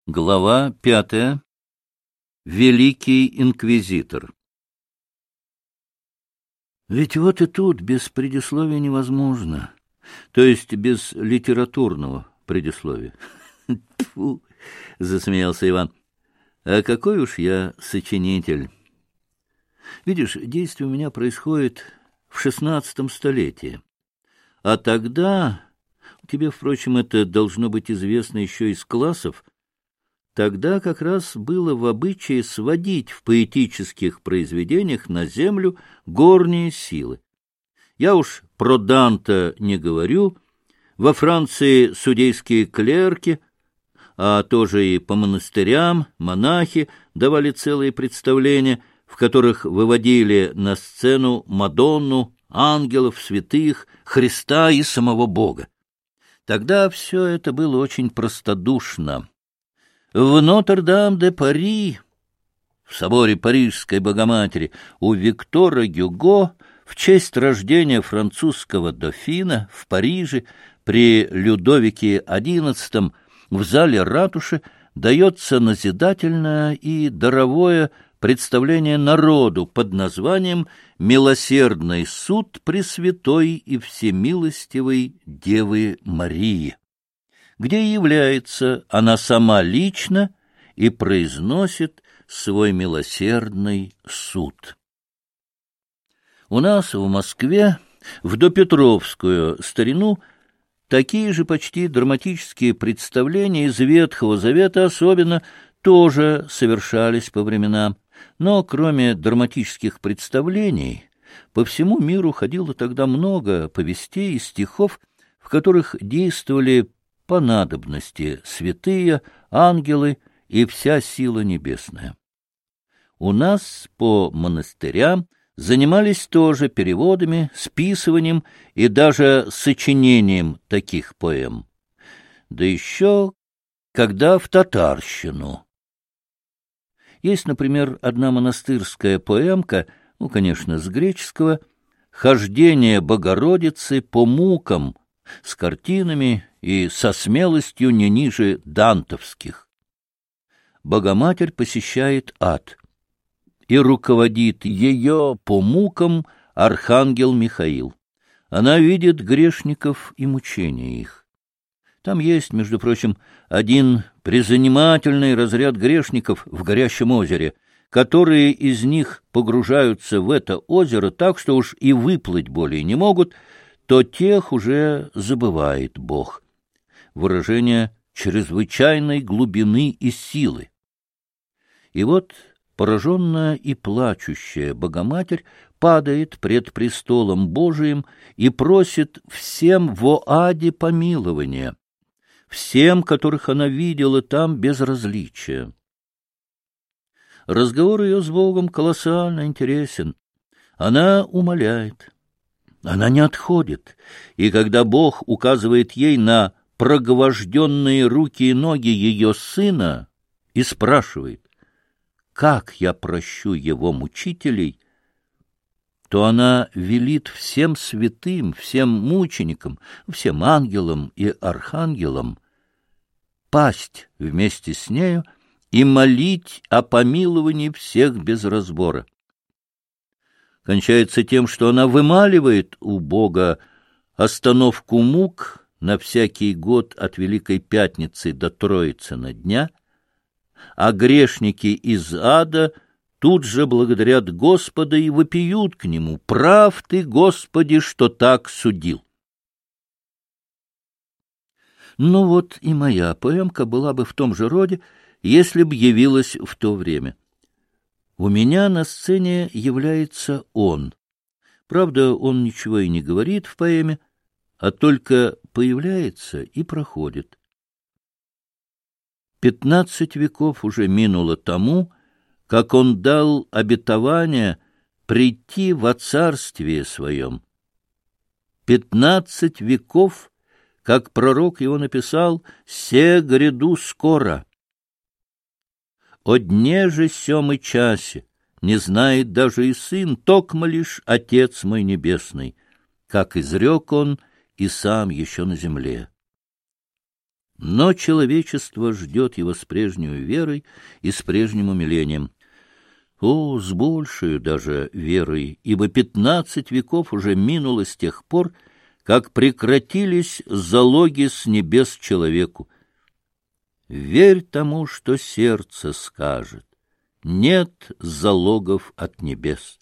Глава 5. Великий инквизитор. Ведь вот и тут без предисловия невозможно, то есть без литературного предисловия. Тьфу, засмеялся Иван. А какой уж я сочинитель. Видишь, действие у меня происходит в 16 столетии. А тогда, тебе, впрочем, это должно быть известно еще из классов, тогда как раз было в обычае сводить в поэтических произведениях на землю горние силы. Я уж про Данте не говорю. Во Франции судейские клерки, а тоже и по монастырям монахи давали целые представления, в которых выводили на сцену Мадонну, ангелов, святых, Христа и самого Бога. Тогда все это было очень простодушно. В Нотр-Дам-де-Пари, в соборе Парижской Богоматери, у Виктора Гюго в честь рождения французского дофина в Париже при Людовике XI в зале ратуши дается назидательное и даровое представление народу под названием «Милосердный суд Пресвятой и Всемилостивой Девы Марии», где является она сама лично и произносит свой милосердный суд. У нас в Москве в допетровскую старину такие же почти драматические представления из Ветхого Завета особенно тоже совершались по временам, но кроме драматических представлений по всему миру ходило тогда много повестей и стихов, в которых действовали по надобности святые, ангелы и вся сила небесная. У нас по монастырям занимались тоже переводами, списыванием и даже сочинением таких поэм. Да еще когда в татарщину. Есть, например, одна монастырская поэмка, конечно, с греческого, «Хождение Богородицы по мукам», с картинами и со смелостью не ниже дантовских. Богоматерь посещает ад, и руководит ее по мукам архангел Михаил. Она видит грешников и мучения их. Там есть, между прочим, один призанимательный разряд грешников в горящем озере, которые из них погружаются в это озеро так, что уж и выплыть более не могут, то тех уже забывает Бог. Выражение чрезвычайной глубины и силы. И вот пораженная и плачущая Богоматерь падает пред престолом Божиим и просит всем во аде помилования, всем, которых она видела там без различия. Разговор ее с Богом колоссально интересен. Она умоляет. Она не отходит, и когда Бог указывает ей на проговожденные руки и ноги ее сына и спрашивает, как я прощу его мучителей, то она велит всем святым, всем мученикам, всем ангелам и архангелам пасть вместе с нею и молить о помиловании всех без разбора. Кончается тем, что она вымаливает у Бога остановку мук на всякий год от Великой Пятницы до Троицына дня, а грешники из ада тут же благодарят Господа и вопиют к Нему: «Прав Ты, Господи, что так судил». Ну вот и моя поэмка была бы в том же роде, если б явилась в то время. У меня на сцене является он. Правда, он ничего и не говорит в поэме, а только появляется и проходит. 15 веков уже минуло тому, как он дал обетование прийти во царствие своем. 15 веков, как пророк его написал: «Се гряду скоро». О дне же сем и часе не знает даже и сын, токмо лишь Отец мой небесный, как изрек он и сам еще на земле. Но человечество ждет его с прежней верой и с прежним умилением. О, с большей даже верой, ибо 15 веков уже минуло с тех пор, как прекратились залоги с небес человеку. Верь тому, что сердце скажет. Нет залогов от небес.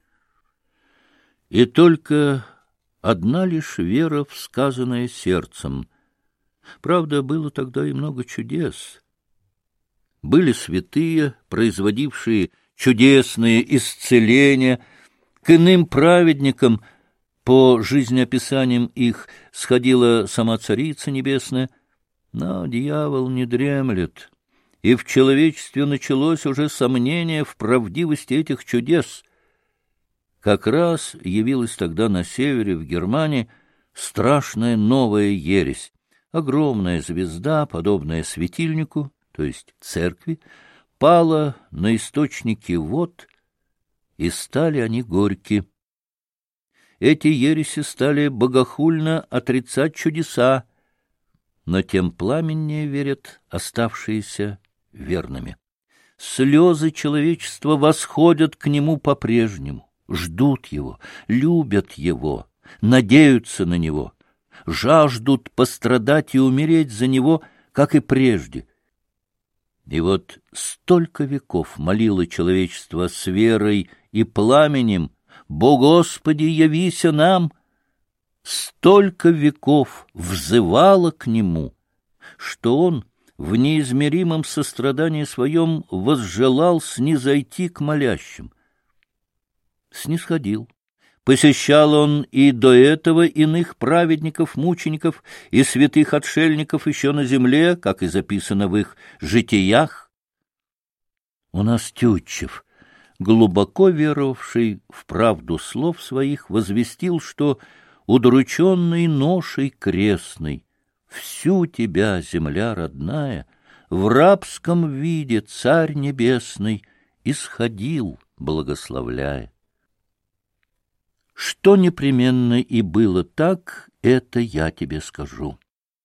И только одна лишь вера в сказанное сердцем. Правда, было тогда и много чудес. Были святые, производившие чудесные исцеления, к иным праведникам, по жизнеописаниям их, сходила сама Царица Небесная, но дьявол не дремлет, и в человечестве началось уже сомнение в правдивости этих чудес. Как раз явилась тогда на севере, в Германии, страшная новая ересь. Огромная звезда, подобная светильнику, то есть церкви, пала на источники вод, и стали они горьки. Эти ереси стали богохульно отрицать чудеса, но тем пламеннее верят оставшиеся верными. Слезы человечества восходят к нему по-прежнему, ждут его, любят его, надеются на него, жаждут пострадать и умереть за него, как и прежде. И вот столько веков молило человечество с верой и пламенем: «Бо Господи, явися нам!» Столько веков взывало к нему, что он в неизмеримом сострадании своем возжелал снизойти к молящим. Снисходил. Посещал он и до этого иных праведников, мучеников и святых отшельников еще на земле, как и записано в их житиях. У нас Тютчев, глубоко веровавший в правду слов своих, возвестил, что удрученный ношей крестной всю тебя, земля родная, в рабском виде Царь Небесный исходил, благословляя. Что непременно и было так, это я тебе скажу.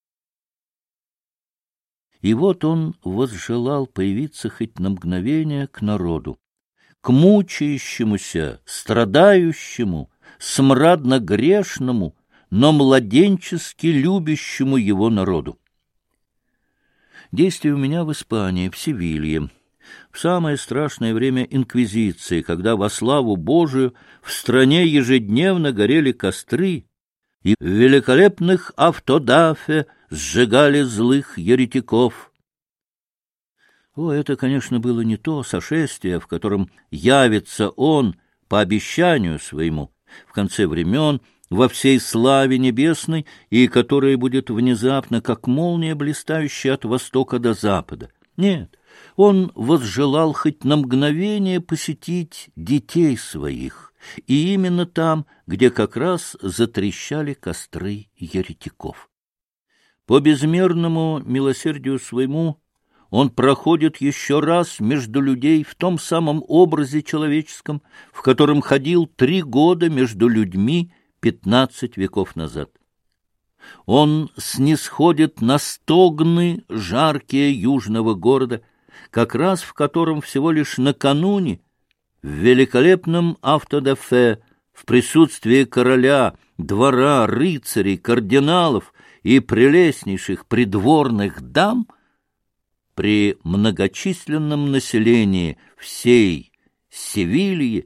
И вот он возжелал появиться хоть на мгновение к народу, к мучающемуся, страдающему, смрадно-грешному, но младенчески любящему его народу. Действие у меня в Испании, в Севилье, в самое страшное время инквизиции, когда во славу Божию в стране ежедневно горели костры, и в великолепных автодафе сжигали злых еретиков. О, это, конечно, было не то сошествие, в котором явится он по обещанию своему в конце времен во всей славе небесной, и которое будет внезапно, как молния, блистающая от востока до запада. Нет, он возжелал хоть на мгновение посетить детей своих, и именно там, где как раз затрещали костры еретиков. По безмерному милосердию своему он проходит еще раз между людей в том самом образе человеческом, в котором ходил 3 года между людьми 15 веков назад. Он снисходит на стогны жаркие южного города, как раз в котором всего лишь накануне в великолепном автодафе в присутствии короля, двора, рыцарей, кардиналов и прелестнейших придворных дам при многочисленном населении всей Севильи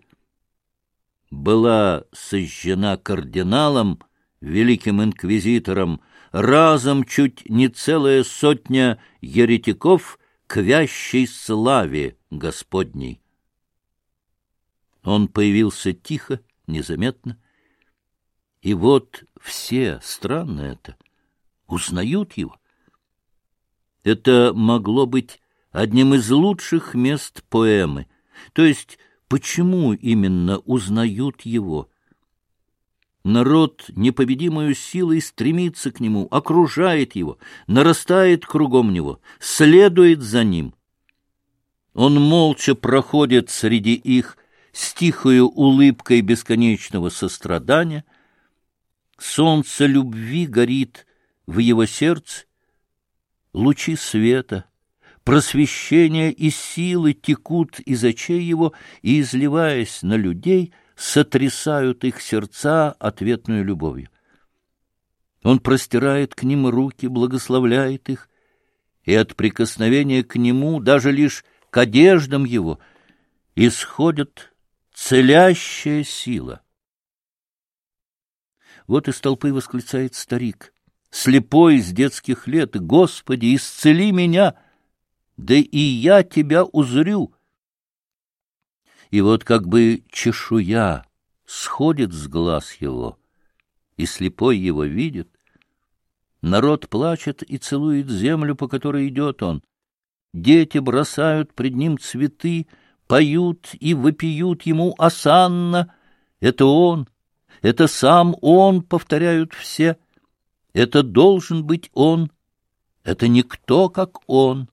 была сожжена кардиналом, великим инквизитором, разом чуть не целая сотня еретиков к вящей славе Господней. Он появился тихо, незаметно, и вот все, странно это, узнают его. Это могло быть одним из лучших мест поэмы, то есть почему именно узнают его? Народ непобедимою силой стремится к нему, окружает его, нарастает кругом него, следует за ним. Он молча проходит среди их с тихою улыбкой бесконечного сострадания. Солнце любви горит в его сердце, лучи света, просвещения и силы текут из очей его и, изливаясь на людей, сотрясают их сердца ответную любовью. Он простирает к ним руки, благословляет их, и от прикосновения к нему, даже лишь к одеждам его, исходит целящая сила. Вот из толпы восклицает старик, слепой с детских лет: «Господи, исцели меня, да и я тебя узрю!» И вот как бы чешуя сходит с глаз его, и слепой его видит. Народ плачет и целует землю, по которой идет он. Дети бросают пред ним цветы, поют и вопиют ему осанна. Это он, это сам он, повторяют все. Это должен быть он, это никто, как он.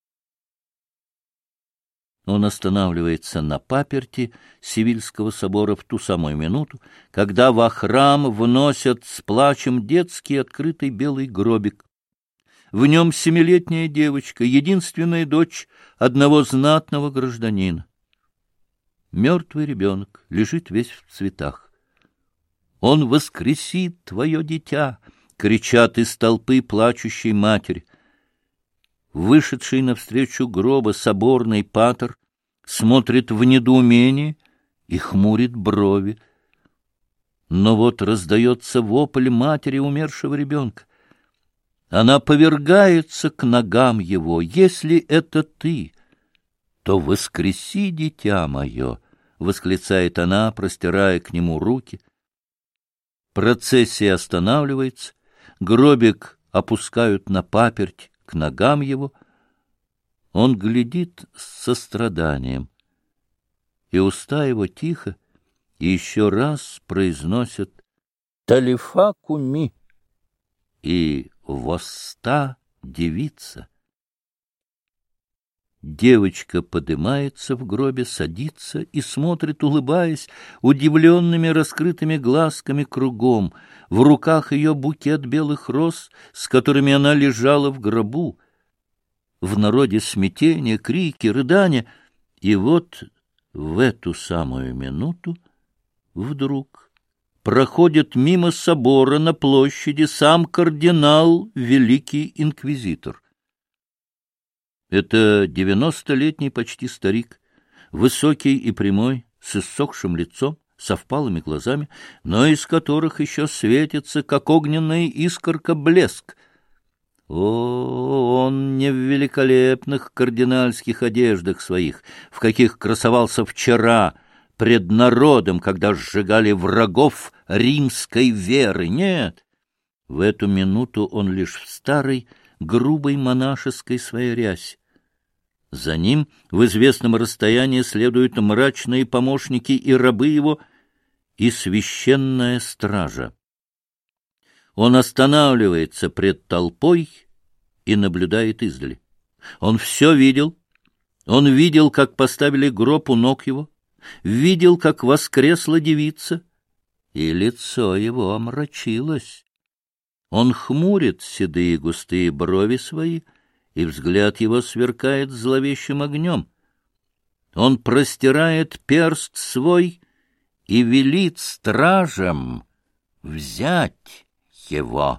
Он останавливается на паперти Севильского собора в ту самую минуту, когда во храм вносят с плачем детский открытый белый гробик. В нем 7-летняя девочка, единственная дочь одного знатного гражданина. Мертвый ребенок лежит весь в цветах. «Он воскресит твое дитя!» — кричат из толпы плачущей матери. Вышедший навстречу гроба соборный патер смотрит в недоумении и хмурит брови. Но вот раздается вопль матери умершего ребенка. Она повергается к ногам его. «Если это ты, то воскреси, дитя мое!» — восклицает она, простирая к нему руки. Процессия останавливается, гробик опускают на паперть к ногам его. Он глядит с состраданием, и уста его тихо и еще раз произносят «Талифа куми» и «Восста девица». Девочка подымается в гробе, садится и смотрит, улыбаясь, удивленными раскрытыми глазками кругом. В руках ее букет белых роз, с которыми она лежала в гробу. В народе смятение, крики, рыдания. И вот в эту самую минуту вдруг проходит мимо собора на площади сам кардинал, великий инквизитор. Это 90-летний почти старик, высокий и прямой, с иссохшим лицом, со впалыми глазами, но из которых еще светится, как огненная искорка, блеск. Он не в великолепных кардинальских одеждах своих, в каких красовался вчера пред народом, когда сжигали врагов римской веры. Нет, в эту минуту он лишь в старой, грубой монашеской своей рясе. За ним в известном расстоянии следуют мрачные помощники и рабы его, и священная стража. Он останавливается пред толпой и наблюдает издали. Он все видел. Он видел, как поставили гроб у ног его, видел, как воскресла девица, и лицо его омрачилось. Он хмурит седые густые брови свои, и взгляд его сверкает зловещим огнем. Он простирает перст свой и велит стражам взять его.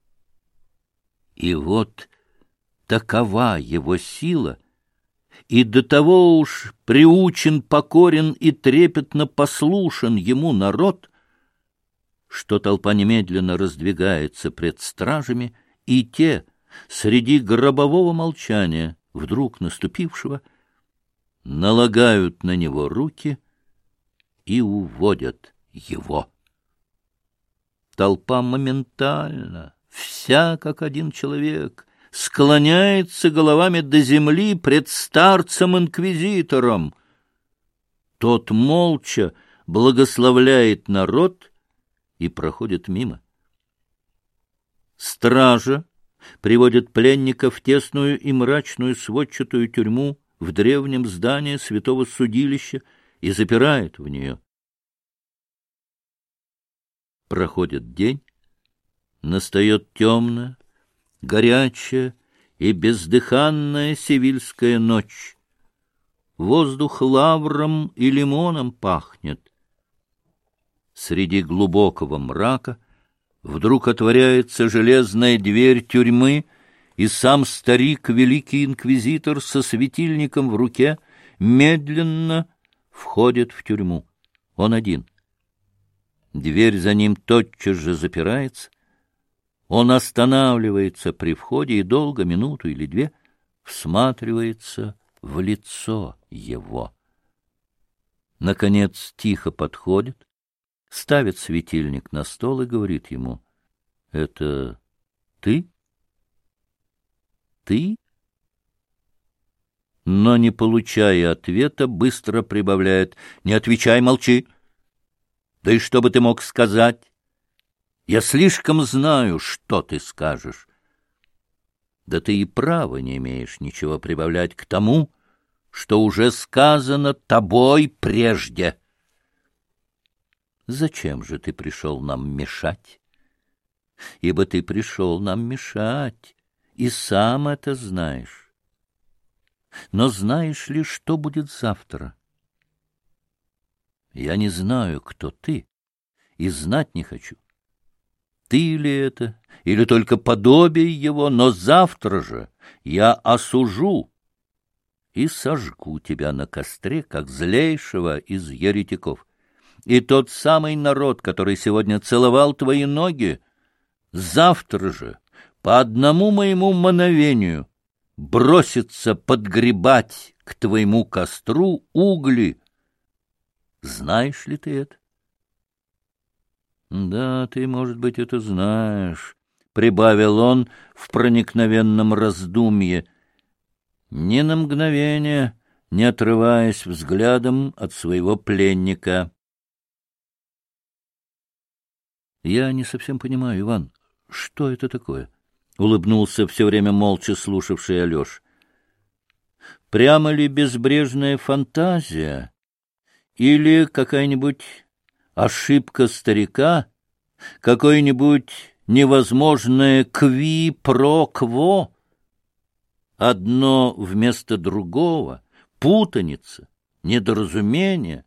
И вот такова его сила, и до того уж приучен, покорен и трепетно послушен ему народ, что толпа немедленно раздвигается пред стражами, и те, среди гробового молчания, вдруг наступившего, налагают на него руки и уводят его. Толпа моментально, вся как один человек, склоняется головами до земли пред старцем-инквизитором. Тот молча благословляет народ и проходит мимо. Стража приводит пленника в тесную и мрачную сводчатую тюрьму в древнем здании святого судилища и запирает в нее. Проходит день, настает темная, горячая и бездыханная севильская ночь. Воздух лавром и лимоном пахнет. Среди глубокого мрака вдруг отворяется железная дверь тюрьмы, и сам старик, великий инквизитор, со светильником в руке, медленно входит в тюрьму. Он один. Дверь за ним тотчас же запирается. Он останавливается при входе и долго, минуту или две, всматривается в лицо его. Наконец тихо подходит, ставит светильник на стол и говорит ему: «Это ты? Ты?» Но, не получая ответа, быстро прибавляет: «Не отвечай, молчи! Да и что бы ты мог сказать? Я слишком знаю, что ты скажешь. Да ты и права не имеешь ничего прибавлять к тому, что уже сказано тобой прежде. Зачем же ты пришел нам мешать? Ибо ты пришел нам мешать, и сам это знаешь. Но знаешь ли, что будет завтра? Я не знаю, кто ты, и знать не хочу. Ты ли это, или только подобие его, но завтра же я осужу и сожгу тебя на костре, как злейшего из еретиков. И тот самый народ, который сегодня целовал твои ноги, завтра же, по одному моему мановению, бросится подгребать к твоему костру угли. Знаешь ли ты это? Да, ты, может быть, это знаешь, — прибавил он в проникновенном раздумье, ни на мгновение не отрываясь взглядом от своего пленника. — Я не совсем понимаю, Иван, что это такое? — улыбнулся все время молча слушавший Алеша. — Прямо ли безбрежная фантазия или какая-нибудь ошибка старика, какое-нибудь невозможное кви-про-кво, одно вместо другого, путаница, недоразумение?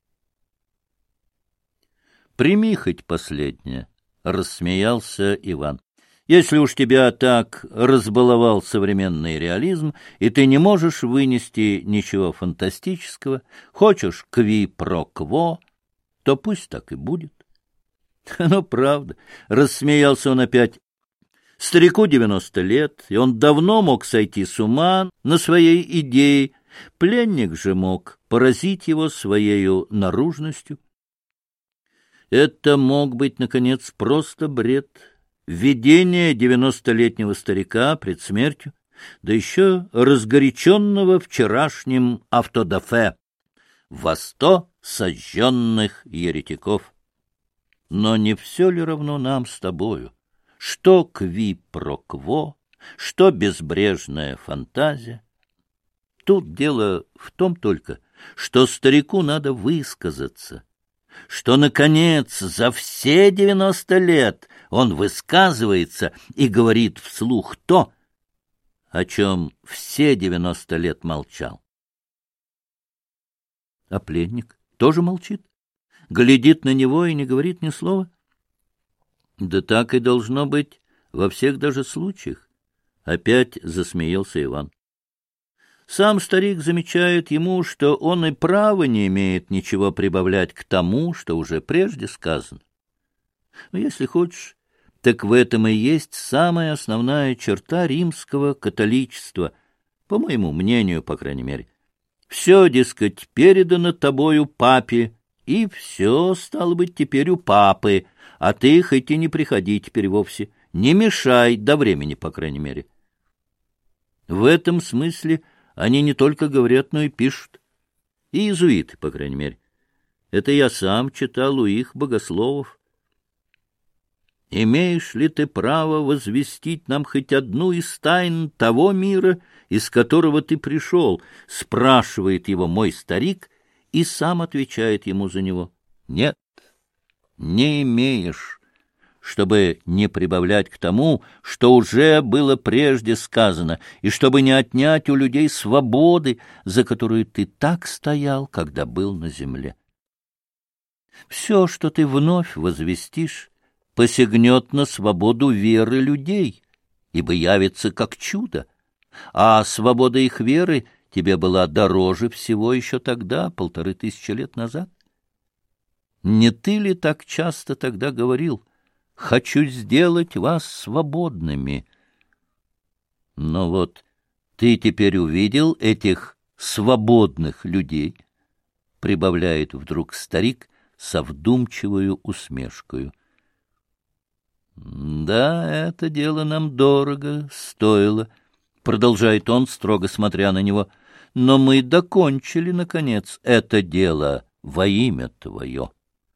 Прими хоть последнее, — рассмеялся Иван. Если уж тебя так разбаловал современный реализм, и ты не можешь вынести ничего фантастического, хочешь кви-про-кво, то пусть так и будет. Ну, правда, — рассмеялся он опять. Старику 90 лет, и он давно мог сойти с ума на своей идее. Пленник же мог поразить его своею наружностью. Это мог быть, наконец, просто бред. Видение 90-летнего старика пред смертью, да еще разгоряченного вчерашним автодафе во 100 сожженных еретиков. Но не все ли равно нам с тобою, что кви-про-кво, что безбрежная фантазия? Тут дело в том только, что старику надо высказаться, что, наконец, за все 90 лет он высказывается и говорит вслух то, о чем все 90 лет молчал. А пленник тоже молчит, глядит на него и не говорит ни слова. Да так и должно быть во всех даже случаях. Опять засмеялся Иван. Сам старик замечает ему, что он и права не имеет ничего прибавлять к тому, что уже прежде сказано. Но если хочешь, так в этом и есть самая основная черта римского католичества, по моему мнению, по крайней мере. Все, дескать, передано тобою папе, и все, стало быть, теперь у папы, а ты хоть и не приходи теперь вовсе, не мешай до времени, по крайней мере. В этом смысле они не только говорят, но и пишут. И иезуиты, по крайней мере. Это я сам читал у их богословов. «Имеешь ли ты право возвестить нам хоть одну из тайн того мира, из которого ты пришел?» — спрашивает его мой старик, и сам отвечает ему за него. «Нет, не имеешь. чтобы не прибавлять к тому, что уже было прежде сказано, и чтобы не отнять у людей свободы, за которую ты так стоял, когда был на земле. Все, что ты вновь возвестишь, посягнет на свободу веры людей, ибо явится как чудо, а свобода их веры тебе была дороже всего еще тогда, 1500 лет назад. Не ты ли так часто тогда говорил: «Хочу сделать вас свободными»? Но вот ты теперь увидел этих свободных людей, — прибавляет вдруг старик со вдумчивою усмешкою. Да, это дело нам дорого стоило, — продолжает он, строго смотря на него, — но мы докончили, наконец, это дело во имя твое.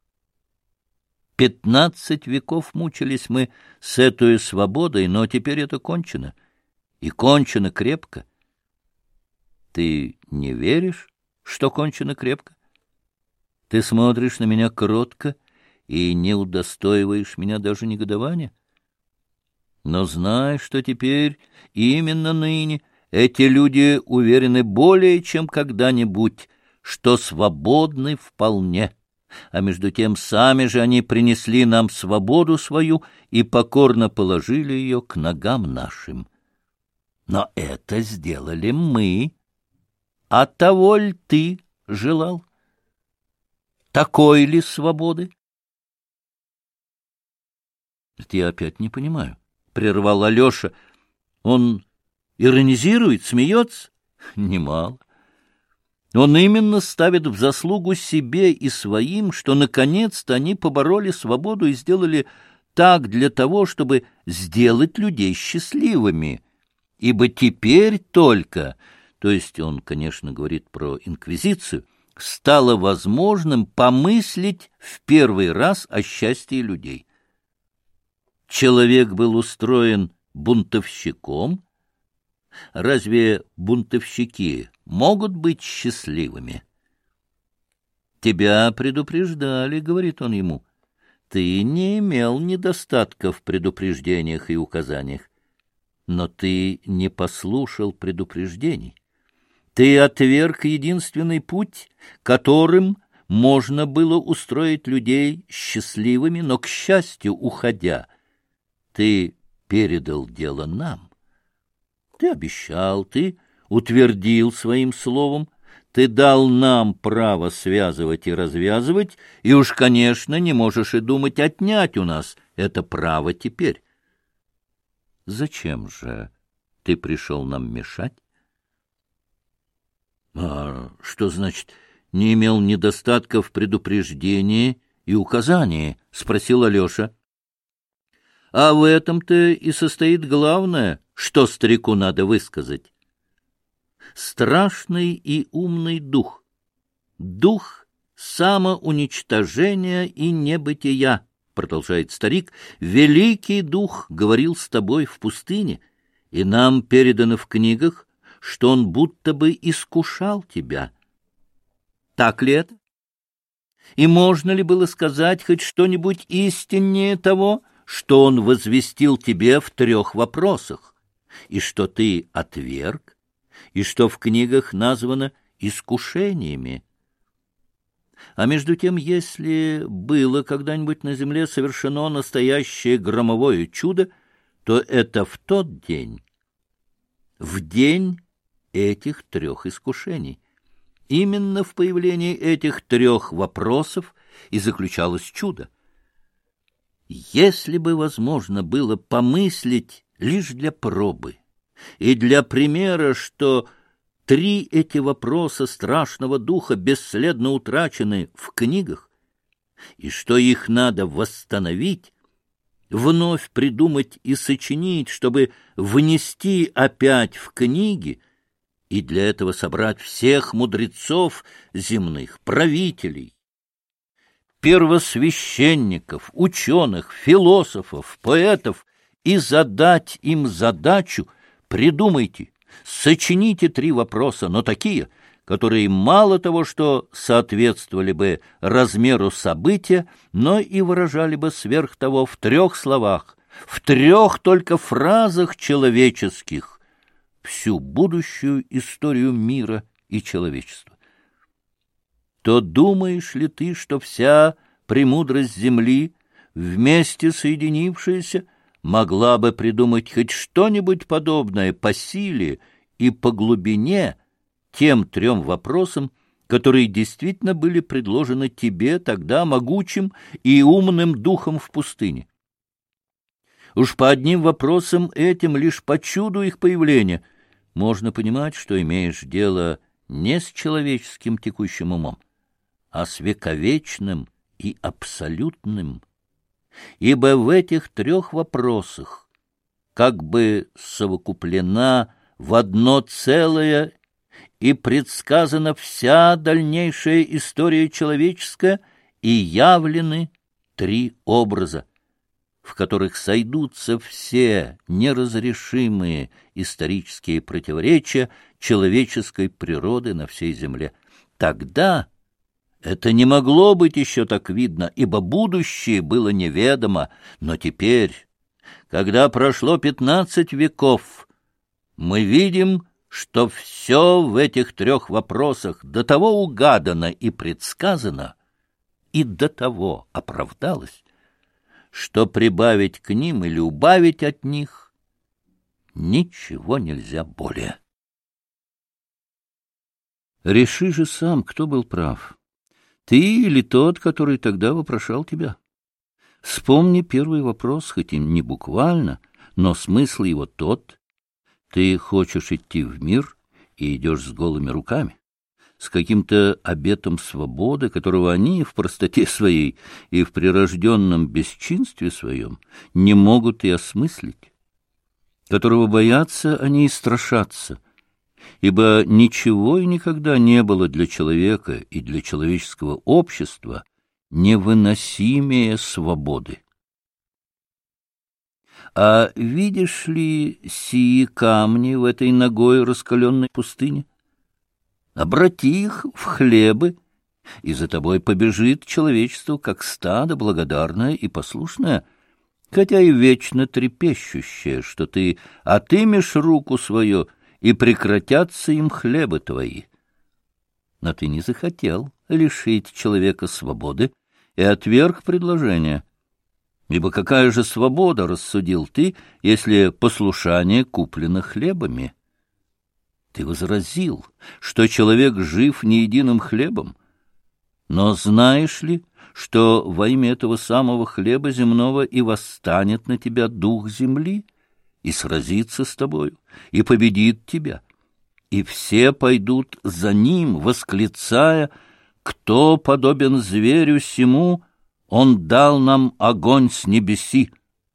15 веков мучились мы с этой свободой, но теперь это кончено, и кончено крепко. Ты не веришь, что кончено крепко? Ты смотришь на меня кротко и не удостоиваешь меня даже негодования? Но знай, что теперь, именно ныне, эти люди уверены более чем когда-нибудь, что свободны вполне. А между тем сами же они принесли нам свободу свою и покорно положили ее к ногам нашим. Но это сделали мы. А того ль ты желал? Такой ли свободы? Это я опять не понимаю, — прервал Алеша. Он иронизирует, смеется? Немало. Он именно ставит в заслугу себе и своим, что наконец-то они побороли свободу и сделали так для того, чтобы сделать людей счастливыми. Ибо теперь только, то есть он, конечно, говорит про инквизицию, стало возможным помыслить в первый раз о счастье людей. Человек был устроен бунтовщиком. Разве бунтовщики могут быть счастливыми? Тебя предупреждали, — говорит он ему. Ты не имел недостатка в предупреждениях и указаниях, но ты не послушал предупреждений. Ты отверг единственный путь, которым можно было устроить людей счастливыми, но, к счастью, уходя, ты передал дело нам. Ты обещал, ты утвердил своим словом, ты дал нам право связывать и развязывать, и уж, конечно, не можешь и думать отнять у нас это право теперь. Зачем же ты пришел нам мешать? — А что значит не имел недостатка в предупреждении и указании? — спросил Алеша. — А в этом-то и состоит главное, что старику надо высказать. Страшный и умный дух, дух самоуничтожения и небытия, — продолжает старик, — великий дух говорил с тобой в пустыне, и нам передано в книгах, что он будто бы искушал тебя. Так ли это? И можно ли было сказать хоть что-нибудь истиннее того, что он возвестил тебе в 3 вопросах, и что ты отверг, и что в книгах названо искушениями? А между тем, если было когда-нибудь на земле совершено настоящее громовое чудо, то это в тот день, в день этих 3 искушений. Именно в появлении этих 3 вопросов и заключалось чудо. Если бы возможно было помыслить лишь для пробы и для примера, что 3 эти вопроса страшного духа бесследно утрачены в книгах, и что их надо восстановить, вновь придумать и сочинить, чтобы внести опять в книги, и для этого собрать всех мудрецов земных, правителей, первосвященников, ученых, философов, поэтов, и задать им задачу: придумайте, сочините 3 вопроса, но такие, которые мало того, что соответствовали бы размеру события, но и выражали бы сверх того в 3 словах, в 3 только фразах человеческих всю будущую историю мира и человечества. То думаешь ли ты, что вся премудрость земли, вместе соединившаяся, могла бы придумать хоть что-нибудь подобное по силе и по глубине тем 3 вопросам, которые действительно были предложены тебе тогда могучим и умным духом в пустыне? Уж по одним вопросам этим, лишь по чуду их появления, можно понимать, что имеешь дело не с человеческим текущим умом, а с вековечным и абсолютным. Ибо в этих 3 вопросах как бы совокуплена в одно целое и предсказана вся дальнейшая история человеческая, и явлены 3 образа, в которых сойдутся все неразрешимые исторические противоречия человеческой природы на всей земле. Тогда это не могло быть еще так видно, ибо будущее было неведомо, но теперь, когда прошло 15 веков, мы видим, что все в этих 3 вопросах до того угадано и предсказано, и до того оправдалось, что прибавить к ним или убавить от них ничего нельзя более. Реши же сам, кто был прав. Ты или тот, который тогда вопрошал тебя? Вспомни первый вопрос, хоть и не буквально, но смысл его тот. Ты хочешь идти в мир и идешь с голыми руками, с каким-то обетом свободы, которого они в простоте своей и в прирожденном бесчинстве своем не могут и осмыслить, которого боятся они и страшатся, ибо ничего и никогда не было для человека и для человеческого общества невыносимее свободы. А видишь ли сии камни в этой нагой раскаленной пустыне? Обрати их в хлебы, и за тобой побежит человечество, как стадо, благодарное и послушное, хотя и вечно трепещущее, что ты отымешь руку свою, и прекратятся им хлебы твои. Но ты не захотел лишить человека свободы и отверг предложение. Ибо какая же свобода, рассудил ты, если послушание куплено хлебами? Ты возразил, что человек жив не единым хлебом. Но знаешь ли, что во имя этого самого хлеба земного и восстанет на тебя дух земли, и сразится с тобою, и победит тебя, и все пойдут за ним, восклицая: «Кто подобен зверю сему? Он дал нам огонь с небеси».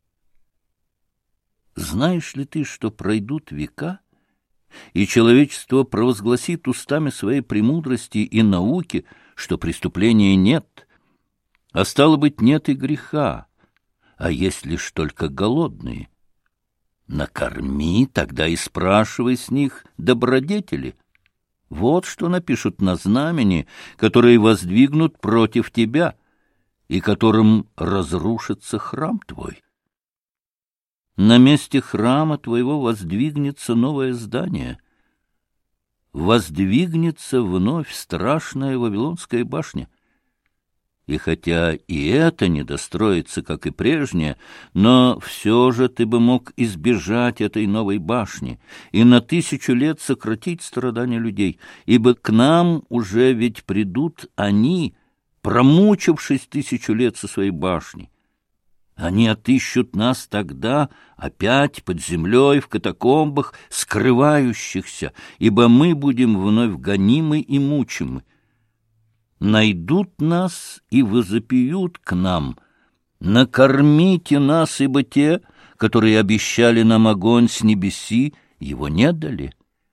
Знаешь ли ты, что пройдут века, и человечество провозгласит устами своей премудрости и науки, что преступления нет, а стало быть, нет и греха, а есть лишь только голодные? Накорми, тогда и спрашивай с них добродетели. Вот что напишут на знамени, которые воздвигнут против тебя, и которым разрушится храм твой. На месте храма твоего воздвигнется новое здание. Воздвигнется вновь страшная Вавилонская башня. И хотя и это не достроится, как и прежнее, но все же ты бы мог избежать этой новой башни и на 1000 лет сократить страдания людей, ибо к нам уже ведь придут они, промучившись 1000 лет со своей башней. Они отыщут нас тогда опять под землей, в катакомбах, скрывающихся, ибо мы будем вновь гонимы и мучимы. Найдут нас и возопьют к нам: «Накормите нас, ибо те, которые обещали нам огонь с небеси, его не дали».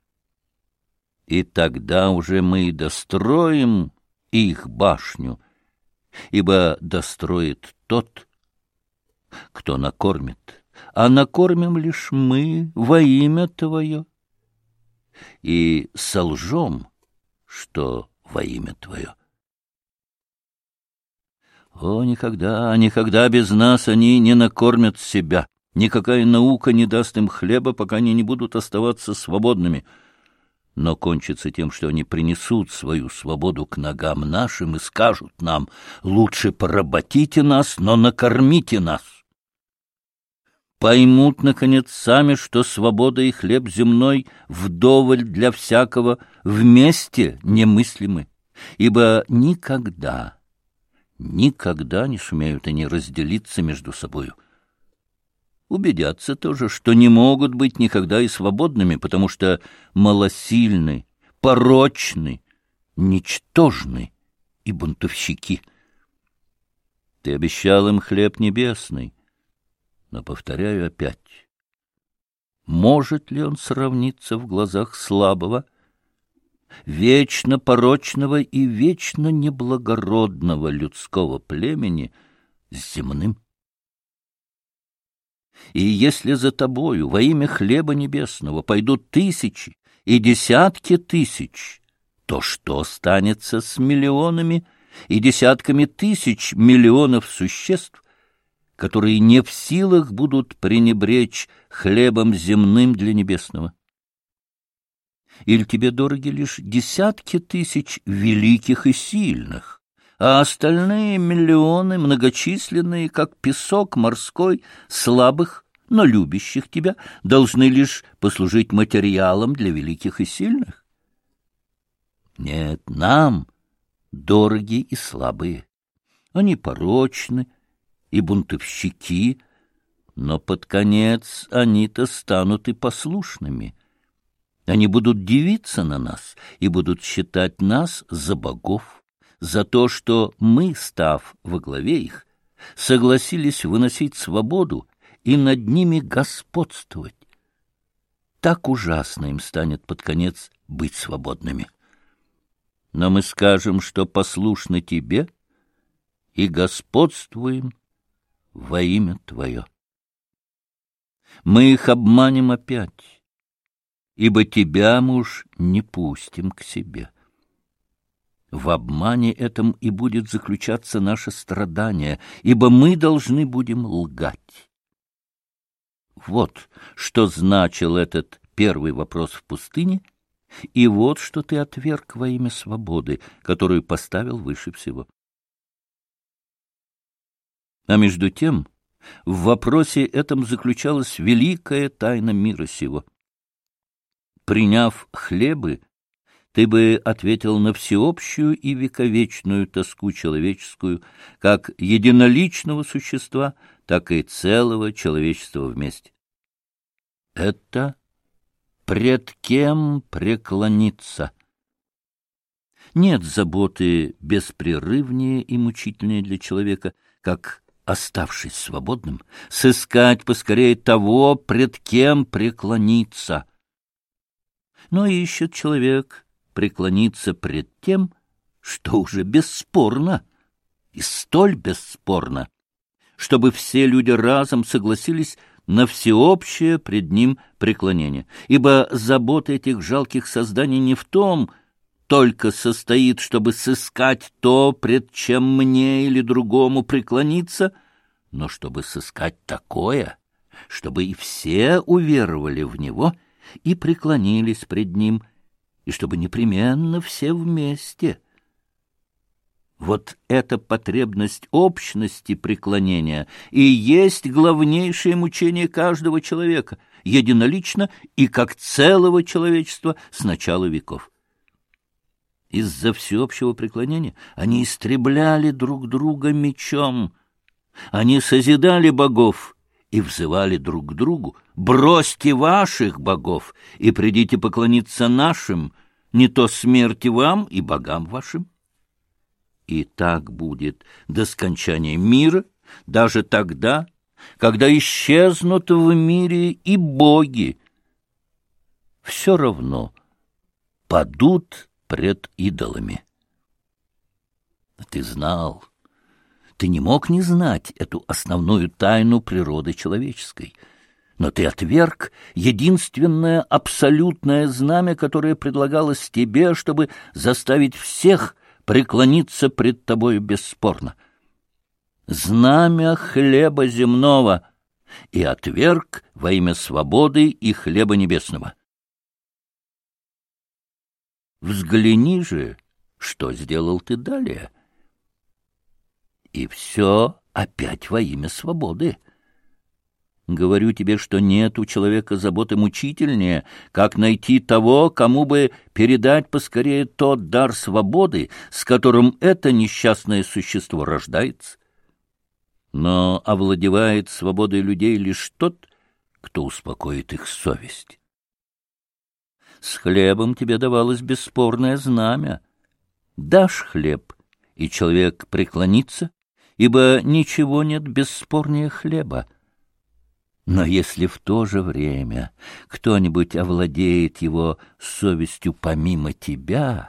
И тогда уже мы и достроим их башню, ибо достроит тот, кто накормит, а накормим лишь мы во имя Твое. И солжем, что во имя Твое. О, никогда, никогда без нас они не накормят себя. Никакая наука не даст им хлеба, пока они не будут оставаться свободными. Но кончится тем, что они принесут свою свободу к ногам нашим и скажут нам: лучше поработите нас, но накормите нас. Поймут, наконец, сами, что свобода и хлеб земной вдоволь для всякого вместе немыслимы, ибо никогда не сумеют они разделиться между собою. Убедятся тоже, что не могут быть никогда и свободными, потому что малосильны, порочны, ничтожны и бунтовщики. Ты обещал им хлеб небесный, но, повторяю опять, может ли он сравниться в глазах слабого, вечно порочного и вечно неблагородного людского племени с земным? И если за тобою во имя хлеба небесного пойдут тысячи и десятки тысяч, то что станется с миллионами и десятками тысяч миллионов существ, которые не в силах будут пренебречь хлебом земным для небесного? Или тебе дороги лишь десятки тысяч великих и сильных, а остальные миллионы, многочисленные, как песок морской, слабых, но любящих тебя, должны лишь послужить материалом для великих и сильных? Нет, нам дороги и слабые. Они порочны и бунтовщики, но под конец они-то станут и послушными. Они будут дивиться на нас и будут считать нас за богов, за то, что мы, став во главе их, согласились выносить свободу и над ними господствовать. Так ужасно им станет под конец быть свободными. Но мы скажем, что послушны тебе и господствуем во имя Твое. Мы их обманем опять, ибо тебя мы уж не пустим к себе. В обмане этом и будет заключаться наше страдание, ибо мы должны будем лгать. Вот что значил этот первый вопрос в пустыне, и вот что ты отверг во имя свободы, которую поставил выше всего. А между тем в вопросе этом заключалась великая тайна мира сего. Приняв хлебы, ты бы ответил на всеобщую и вековечную тоску человеческую, как единоличного существа, так и целого человечества вместе. Это пред кем преклониться? Нет заботы беспрерывнее и мучительнее для человека, как, оставшись свободным, сыскать поскорее того, пред кем преклониться. Но ищет человек преклониться пред тем, что уже бесспорно, и столь бесспорно, чтобы все люди разом согласились на всеобщее пред ним преклонение. Ибо забота этих жалких созданий не в том только состоит, чтобы сыскать то, пред чем мне или другому преклониться, но чтобы сыскать такое, чтобы и все уверовали в него и преклонились пред ним, и чтобы непременно все вместе. Вот эта потребность общности преклонения и есть главнейшее мучение каждого человека, единолично и как целого человечества с начала веков. Из-за всеобщего преклонения они истребляли друг друга мечом, они созидали богов и взывали друг к другу: бросьте ваших богов и придите поклониться нашим, не то смерти вам и богам вашим. И так будет до скончания мира, даже тогда, когда исчезнут в мире и боги, все равно падут пред идолами. Ты знал, ты не мог не знать эту основную тайну природы человеческой. Но ты отверг единственное абсолютное знамя, которое предлагалось тебе, чтобы заставить всех преклониться пред тобою бесспорно. Знамя хлеба земного, и отверг во имя свободы и хлеба небесного. Взгляни же, что сделал ты далее. И все опять во имя свободы. Говорю тебе, что нет у человека заботы мучительнее, как найти того, кому бы передать поскорее тот дар свободы, с которым это несчастное существо рождается. Но овладевает свободой людей лишь тот, кто успокоит их совесть. С хлебом тебе давалось бесспорное знамя. Дашь хлеб, и человек преклонится, ибо ничего нет бесспорнее хлеба. Но если в то же время кто-нибудь овладеет его совестью помимо тебя,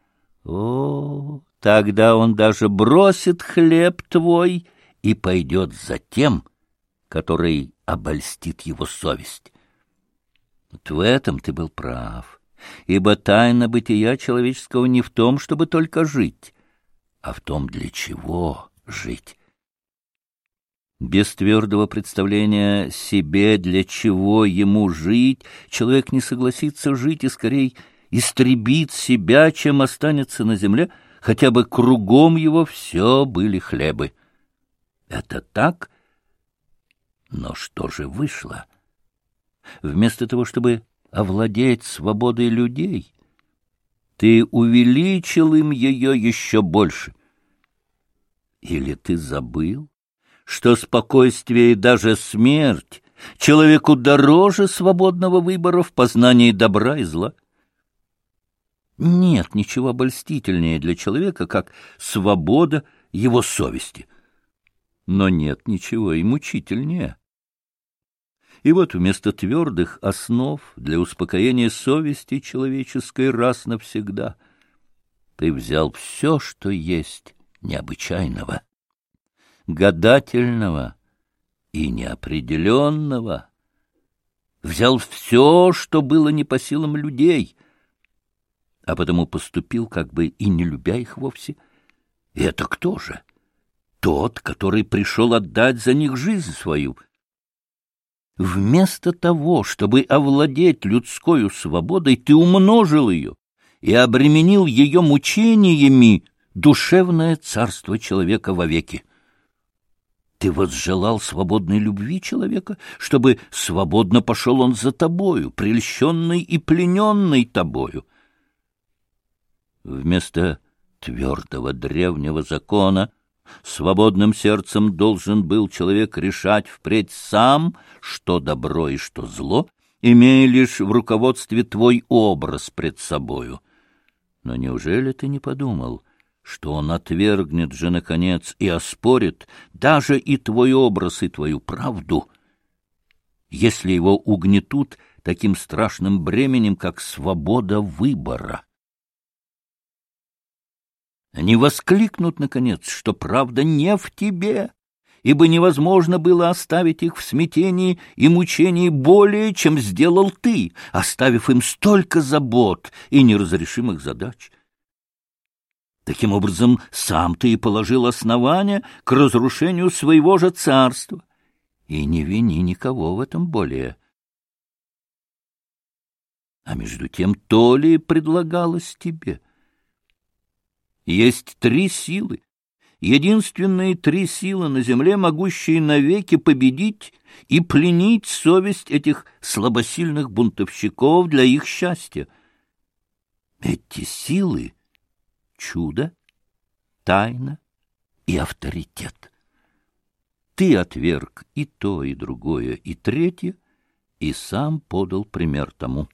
тогда он даже бросит хлеб твой и пойдет за тем, который обольстит его совесть. Вот в этом ты был прав, ибо тайна бытия человеческого не в том, чтобы только жить, а в том, для чего жить. Без твердого представления себе, для чего ему жить, человек не согласится жить и скорее истребит себя, чем останется на земле, хотя бы кругом его все были хлебы. Это так? Но что же вышло? Вместо того, чтобы овладеть свободой людей, ты увеличил им ее еще больше. Или ты забыл, что спокойствие и даже смерть человеку дороже свободного выбора в познании добра и зла? Нет ничего обольстительнее для человека, как свобода его совести. Но нет ничего и мучительнее. И вот вместо твердых основ для успокоения совести человеческой раз навсегда ты взял все, что есть необычайного, гадательного и неопределенного, взял все, что было не по силам людей, а потому поступил, как бы и не любя их вовсе. И это кто же? Тот, который пришел отдать за них жизнь свою. Вместо того, чтобы овладеть людскою свободой, ты умножил ее и обременил ее мучениями душевное царство человека вовеки. Ты возжелал свободной любви человека, чтобы свободно пошел он за тобою, прельщенный и плененный тобою. Вместо твердого древнего закона свободным сердцем должен был человек решать впредь сам, что добро и что зло, имея лишь в руководстве твой образ пред собою. Но неужели ты не подумал, что он отвергнет же, наконец, и оспорит даже и твой образ, и твою правду, если его угнетут таким страшным бременем, как свобода выбора? Они воскликнут, наконец, что правда не в тебе, ибо невозможно было оставить их в смятении и мучении более, чем сделал ты, оставив им столько забот и неразрешимых задач. Таким образом, сам ты и положил основания к разрушению своего же царства, и не вини никого в этом более. А между тем то ли предлагалось тебе? Есть три силы, единственные три силы на земле, могущие навеки победить и пленить совесть этих слабосильных бунтовщиков для их счастья. Эти силы — чудо, тайна и авторитет. Ты отверг и то, и другое, и третье, и сам подал пример тому.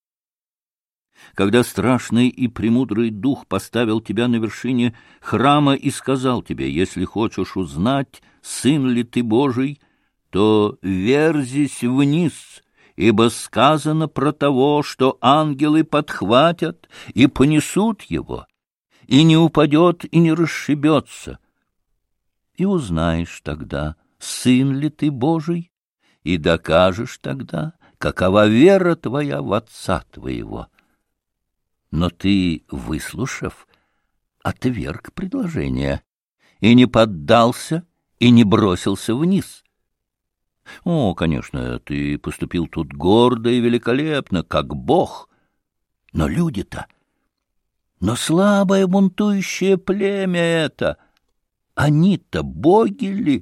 Когда страшный и премудрый дух поставил тебя на вершине храма и сказал тебе: если хочешь узнать, сын ли ты Божий, то верзись вниз, ибо сказано про того, что ангелы подхватят и понесут его, и не упадет и не расшибется. И узнаешь тогда, сын ли ты Божий, и докажешь тогда, какова вера твоя в отца твоего. Но ты, выслушав, отверг предложение и не поддался, и не бросился вниз. О, конечно, ты поступил тут гордо и великолепно, как Бог. Но люди-то, но слабое бунтующее племя это, они-то боги ли?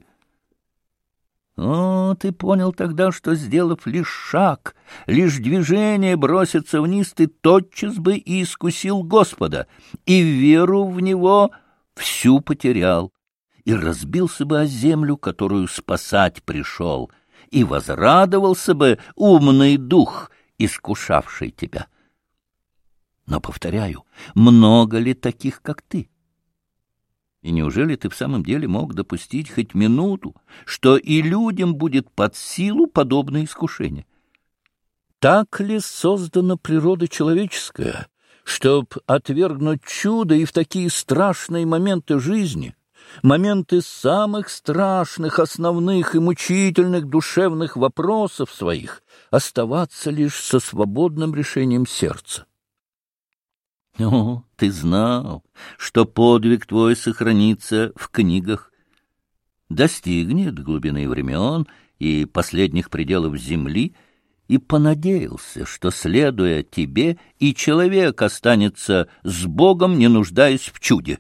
О, ты понял тогда, что, сделав лишь шаг, лишь движение броситься вниз, ты тотчас бы и искусил Господа, и веру в Него всю потерял, и разбился бы о землю, которую спасать пришел, и возрадовался бы умный дух, искушавший тебя. Но, повторяю, много ли таких, как ты? И неужели ты в самом деле мог допустить хоть минуту, что и людям будет под силу подобное искушение? Так ли создана природа человеческая, чтоб отвергнуть чудо и в такие страшные моменты жизни, моменты самых страшных, основных и мучительных душевных вопросов своих, оставаться лишь со свободным решением сердца? О, ты знал, что подвиг твой сохранится в книгах, достигнет глубины времен и последних пределов земли, и понадеялся, что, следуя тебе, и человек останется с Богом, не нуждаясь в чуде.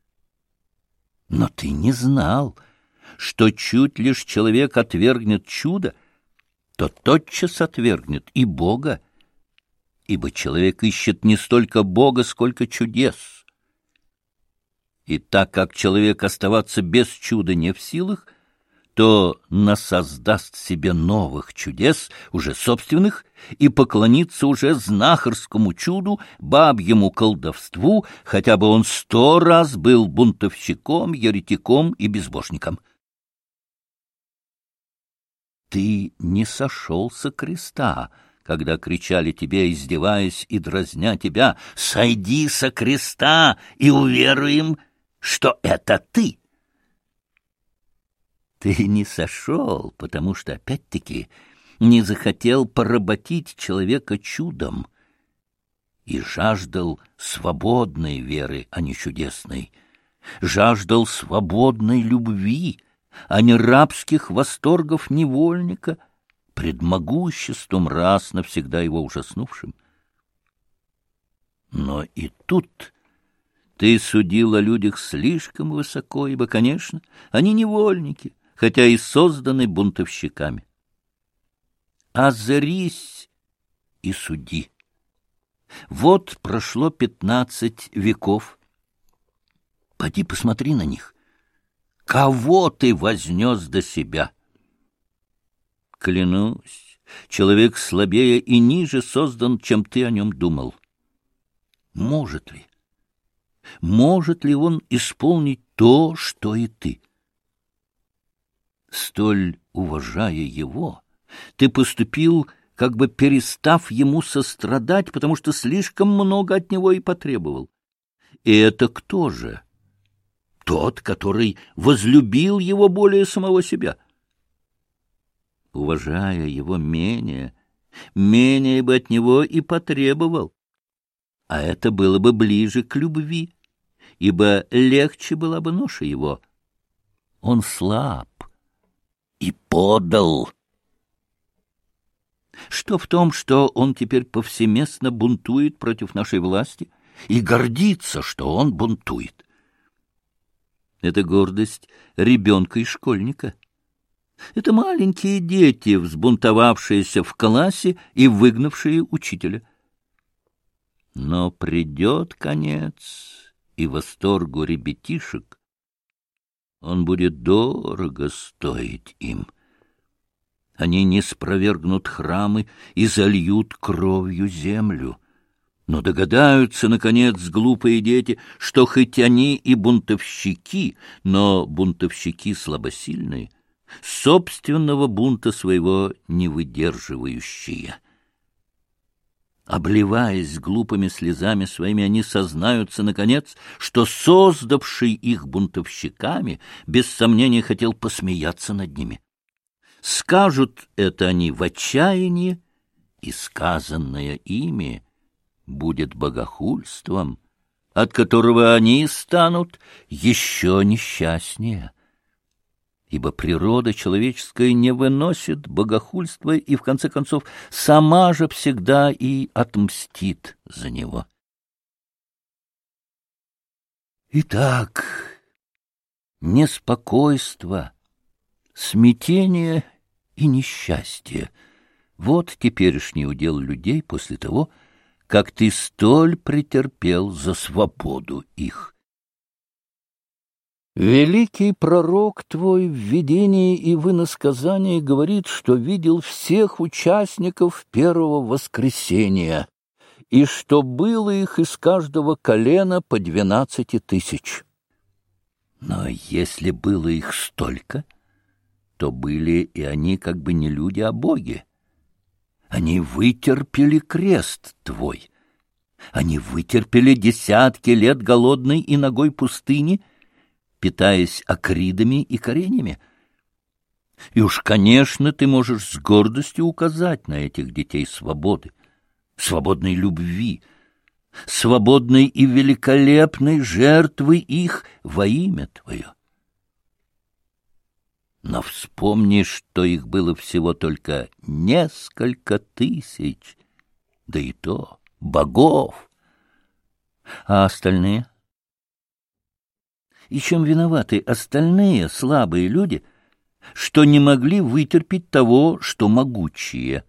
Но ты не знал, что чуть лишь человек отвергнет чудо, то тотчас отвергнет и Бога, ибо человек ищет не столько Бога, сколько чудес. И так как человек оставаться без чуда не в силах, то насоздаст себе новых чудес, уже собственных, и поклонится уже знахарскому чуду, бабьему колдовству, хотя бы он 100 раз был бунтовщиком, еретиком и безбожником. Ты не сошел со креста, когда кричали тебе, издеваясь и дразня тебя: «Сойди со креста и уверуем, что это ты». Ты не сошел, потому что, опять-таки, не захотел поработить человека чудом и жаждал свободной веры, а не чудесной, жаждал свободной любви, а не рабских восторгов невольника, пред могуществом раз навсегда его ужаснувшим. Но и тут ты судил о людях слишком высоко, ибо, конечно, они невольники, хотя и созданы бунтовщиками. Озрись и суди. Вот прошло 15 веков. Поди посмотри на них. Кого ты вознес до себя? Клянусь, человек слабее и ниже создан, чем ты о нем думал. Может ли он исполнить то, что и ты? Столь уважая его, ты поступил, как бы перестав ему сострадать, потому что слишком много от него и потребовал. И это кто же? Тот, который возлюбил его более самого себя. Уважая его менее бы от него и потребовал. А это было бы ближе к любви, ибо легче была бы ноша его. Он слаб и подал. Что в том, что он теперь повсеместно бунтует против нашей власти и гордится, что он бунтует? Это гордость ребенка и школьника. Это маленькие дети, взбунтовавшиеся в классе и выгнавшие учителя. Но придет конец, и восторгу ребятишек он будет дорого стоить им. Они не спровергнут храмы и зальют кровью землю. Но догадаются, наконец, глупые дети, что хоть они и бунтовщики, но бунтовщики слабосильные, собственного бунта своего не выдерживающие. Обливаясь глупыми слезами своими, они сознаются, наконец, что создавший их бунтовщиками без сомнения хотел посмеяться над ними. Скажут это они в отчаянии, и сказанное ими будет богохульством, от которого они станут еще несчастнее. Ибо природа человеческая не выносит богохульства и, в конце концов, сама же всегда и отмстит за него. Итак, неспокойство, смятение и несчастье — вот теперешний удел людей после того, как ты столь претерпел за свободу их. Великий пророк твой в видении и в иносказании говорит, что видел всех участников первого воскресения, и что было их из каждого колена по 12 тысяч. Но если было их столько, то были и они как бы не люди, а боги. Они вытерпели крест твой. Они вытерпели десятки лет голодной и нагой пустыни, питаясь акридами и коренями. И уж, конечно, ты можешь с гордостью указать на этих детей свободы, свободной любви, свободной и великолепной жертвы их во имя твое. Но вспомни, что их было всего только несколько тысяч, да и то богов. А остальные? И чем виноваты остальные слабые люди, что не могли вытерпеть того, что могучие?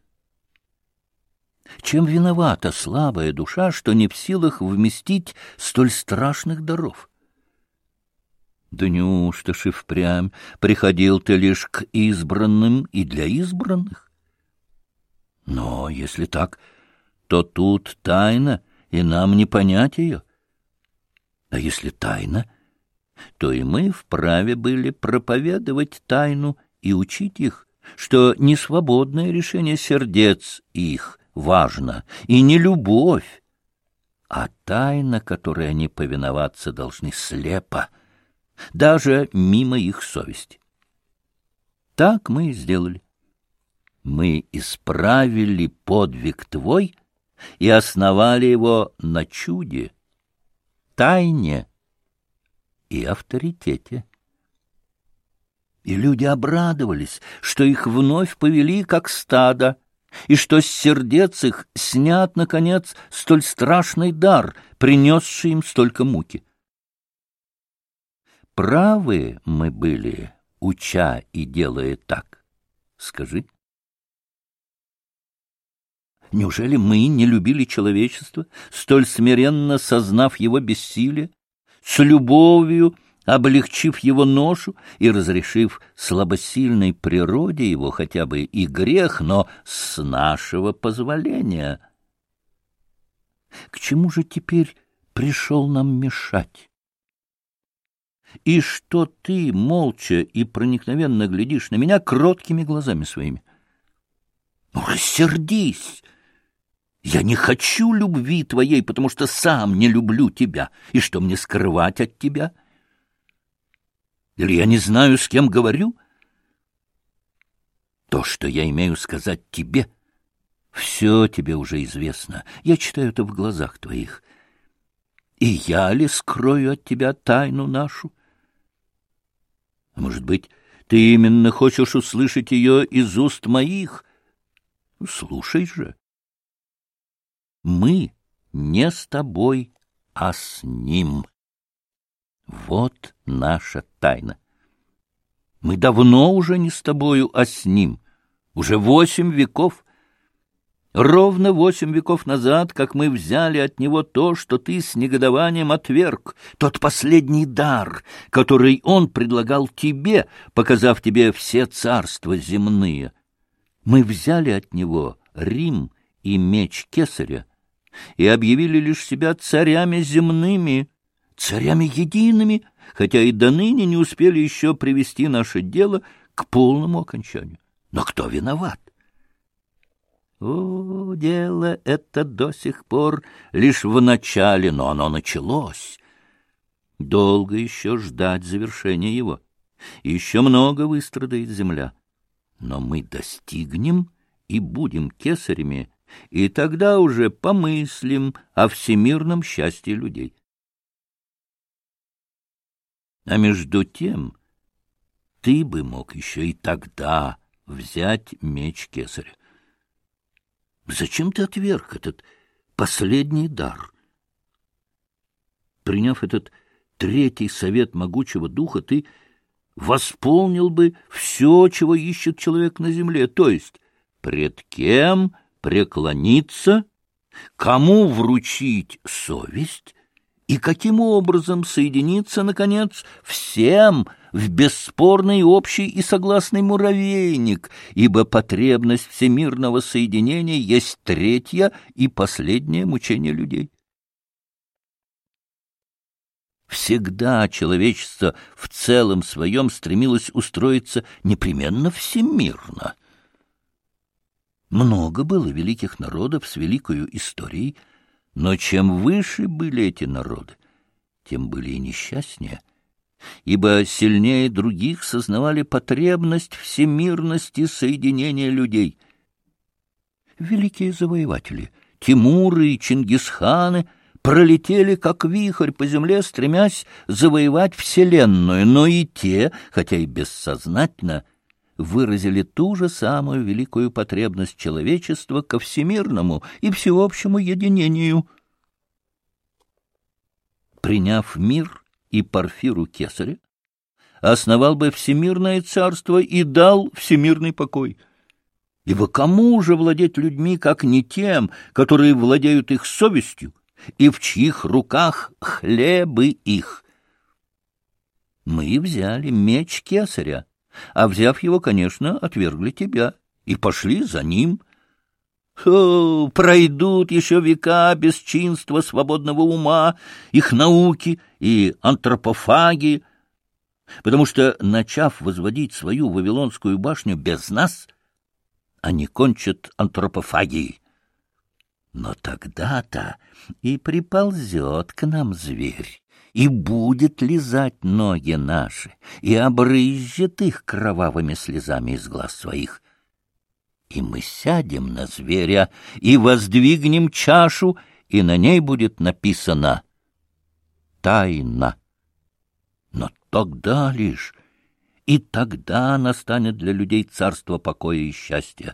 Чем виновата слабая душа, что не в силах вместить столь страшных даров? Да неужто ж и впрямь приходил ты лишь к избранным и для избранных? Но если так, то тут тайна, и нам не понять ее. А если тайна, то и мы вправе были проповедовать тайну и учить их, что не свободное решение сердец их важно, и не любовь, а тайна, которой они повиноваться должны слепо, даже мимо их совести. Так мы и сделали. Мы исправили подвиг твой и основали его на чуде, тайне и авторитете. И люди обрадовались, что их вновь повели как стадо, и что с сердец их снят, наконец, столь страшный дар, принесший им столько муки. Правы мы были, уча и делая так? Скажи. Неужели мы не любили человечество, столь смиренно сознав его бессилие, с любовью облегчив его ношу и разрешив слабосильной природе его хотя бы и грех, но с нашего позволения? К чему же теперь пришел нам мешать? И что ты молча и проникновенно глядишь на меня кроткими глазами своими? Ну, рассердись! Я не хочу любви твоей, потому что сам не люблю тебя. И что мне скрывать от тебя? Или я не знаю, с кем говорю? То, что я имею сказать тебе, все тебе уже известно. Я читаю это в глазах твоих. И я ли скрою от тебя тайну нашу? А может быть, ты именно хочешь услышать ее из уст моих? Слушай же. Мы не с тобой, а с ним. Вот наша тайна. Мы давно уже не с тобою, а с ним. Уже 8 веков. Ровно 8 веков назад, как мы взяли от него то, что ты с негодованием отверг, тот последний дар, который он предлагал тебе, показав тебе все царства земные. Мы взяли от него Рим и меч Кесаря и объявили лишь себя царями земными, царями едиными, хотя и до ныне не успели еще привести наше дело к полному окончанию. Но кто виноват? О, дело это до сих пор лишь в начале, но оно началось. Долго еще ждать завершения его. Еще много выстрадает земля. Но мы достигнем и будем кесарями, и тогда уже помыслим о всемирном счастье людей. А между тем ты бы мог еще и тогда взять меч кесаря. Зачем ты отверг этот последний дар? Приняв этот третий совет могучего духа, ты восполнил бы все, чего ищет человек на земле, то есть пред кем преклониться, кому вручить совесть и каким образом соединиться, наконец, всем в бесспорный общий и согласный муравейник, ибо потребность всемирного соединения есть третье и последнее мучение людей. Всегда человечество в целом своем стремилось устроиться непременно всемирно. Много было великих народов с великою историей, но чем выше были эти народы, тем были и несчастнее, ибо сильнее других сознавали потребность всемирности соединения людей. Великие завоеватели, Тимуры и Чингисханы, пролетели, как вихрь по земле, стремясь завоевать вселенную, но и те, хотя и бессознательно, выразили ту же самую великую потребность человечества ко всемирному и всеобщему единению. Приняв мир и Порфиру кесаря, основал бы всемирное царство и дал всемирный покой. Ибо кому же владеть людьми, как не тем, которые владеют их совестью, и в чьих руках хлебы их? Мы взяли меч кесаря, а, взяв его, конечно, отвергли тебя и пошли за ним. Пройдут еще века бесчинства свободного ума, их науки и антропофагии, потому что, начав возводить свою Вавилонскую башню без нас, они кончат антропофагией. Но тогда-то и приползет к нам зверь, и будет лизать ноги наши, и обрызжет их кровавыми слезами из глаз своих. И мы сядем на зверя, и воздвигнем чашу, и на ней будет написано «Тайна». Но тогда лишь, и тогда настанет для людей царство покоя и счастья.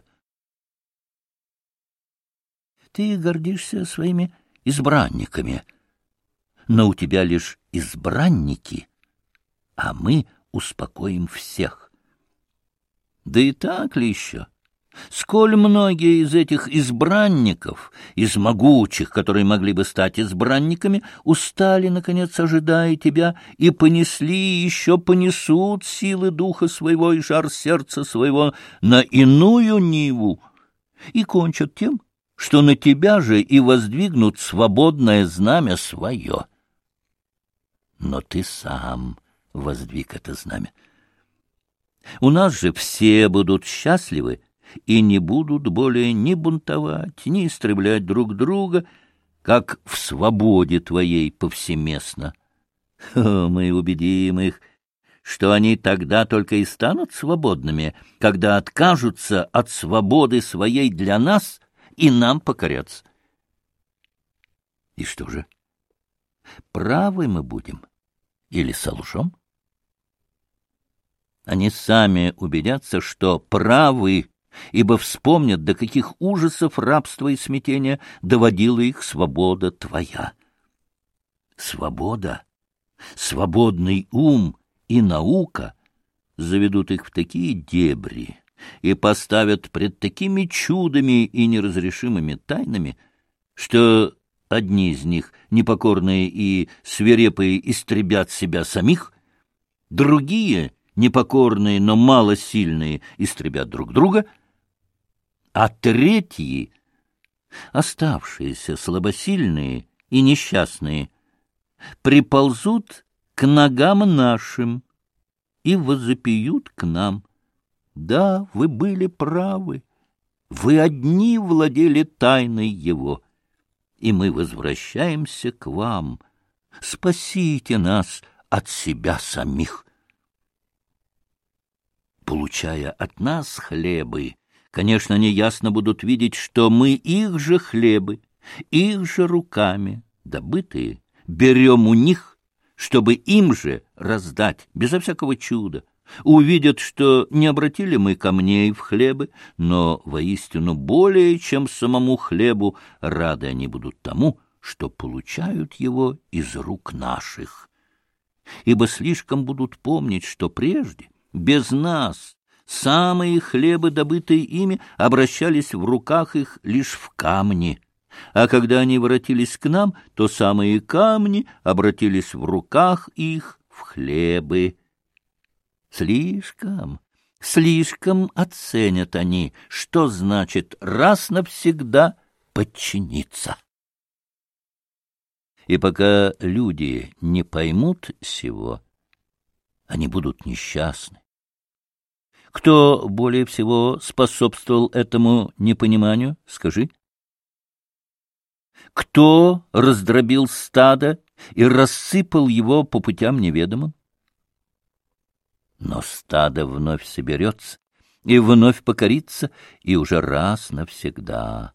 Ты гордишься своими избранниками, но у тебя лишь избранники, а мы успокоим всех. Да и так ли еще? Сколь многие из этих избранников, из могучих, которые могли бы стать избранниками, устали, наконец, ожидая тебя, и понесли, и еще понесут силы духа своего и жар сердца своего на иную ниву, и кончат тем, что на тебя же и воздвигнут свободное знамя свое. Но ты сам воздвиг это знамя. У нас же все будут счастливы и не будут более ни бунтовать, ни истреблять друг друга, как в свободе твоей повсеместно. Мы убедим их, что они тогда только и станут свободными, когда откажутся от свободы своей для нас и нам покорятся. И что же, правы мы будем или солжем? Они сами убедятся, что правы, ибо вспомнят, до каких ужасов рабства и смятения доводила их свобода твоя. Свобода, свободный ум и наука заведут их в такие дебри и поставят пред такими чудами и неразрешимыми тайнами, что одни из них, непокорные и свирепые, истребят себя самих, другие, непокорные, но малосильные, истребят друг друга, а третьи, оставшиеся слабосильные и несчастные, приползут к ногам нашим и возопьют к нам: да, вы были правы, вы одни владели тайной его, и мы возвращаемся к вам. Спасите нас от себя самих. получая от нас хлебы, конечно, они ясно будут видеть, что мы их же хлебы, их же руками добытые, берем у них, чтобы им же раздать, безо всякого чуда. Увидят, что не обратили мы камней в хлебы, но воистину более, чем самому хлебу, рады они будут тому, что получают его из рук наших. Ибо слишком будут помнить, что прежде, без нас, самые хлебы, добытые ими, обращались в руках их лишь в камни, а когда они воротились к нам, то самые камни обратились в руках их в хлебы. Слишком оценят они, что значит раз навсегда подчиниться. И пока люди не поймут сего, они будут несчастны. Кто более всего способствовал этому непониманию, скажи? Кто раздробил стадо и рассыпал его по путям неведомым? Но стадо вновь соберется и вновь покорится, и уже раз навсегда.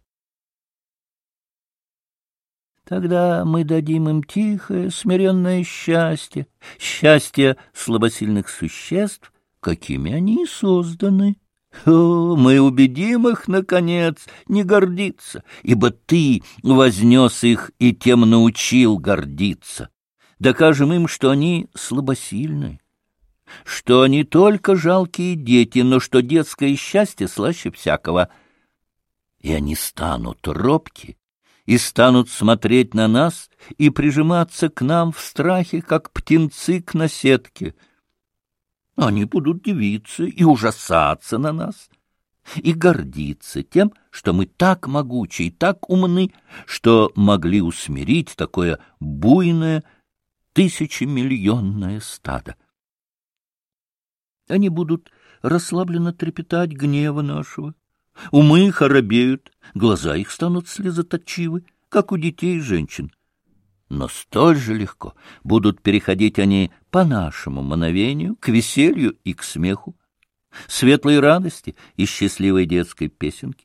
Тогда мы дадим им тихое, смиренное счастье, счастье слабосильных существ, какими они и созданы. О, мы убедим их, наконец, не гордиться, ибо ты вознес их и тем научил гордиться. Докажем им, что они слабосильны, что они только жалкие дети, но что детское счастье слаще всякого. И они станут робки, и станут смотреть на нас и прижиматься к нам в страхе, как птенцы к наседке. Они будут дивиться и ужасаться на нас, и гордиться тем, что мы так могучи и так умны, что могли усмирить такое буйное тысячемиллионное стадо. Они будут расслабленно трепетать гнева нашего. Умы их оробеют, глаза их станут слезоточивы, как у детей и женщин. Но столь же легко будут переходить они по нашему мановению к веселью и к смеху, светлой радости и счастливой детской песенке.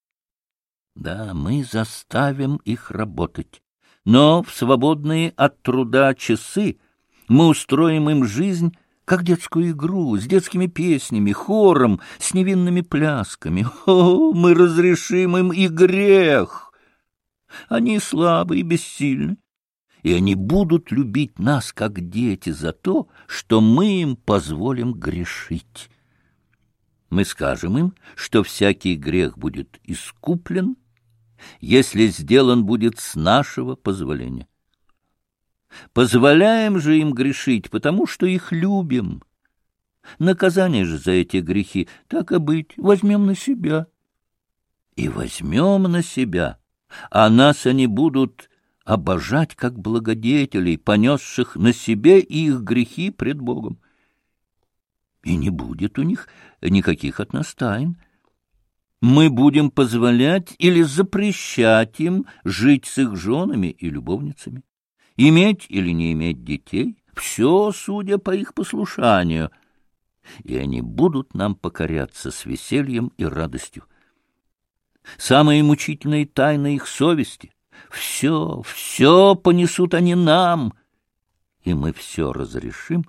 Да, мы заставим их работать, но в свободные от труда часы мы устроим им жизнь как детскую игру, с детскими песнями, хором, с невинными плясками. О, мы разрешим им и грех! Они слабы и бессильны, и они будут любить нас, как дети, за то, что мы им позволим грешить. Мы скажем им, что всякий грех будет искуплен, если сделан будет с нашего позволения. Позволяем же им грешить, потому что их любим. Наказание же за эти грехи, так и быть, возьмем на себя. И возьмем на себя, а нас они будут обожать как благодетелей, понесших на себе их грехи пред Богом. И не будет у них никаких от нас тайн. Мы будем позволять или запрещать им жить с их женами и любовницами, иметь или не иметь детей, все судя по их послушанию, и они будут нам покоряться с весельем и радостью. Самые мучительные тайны их совести, все понесут они нам, и мы все разрешим,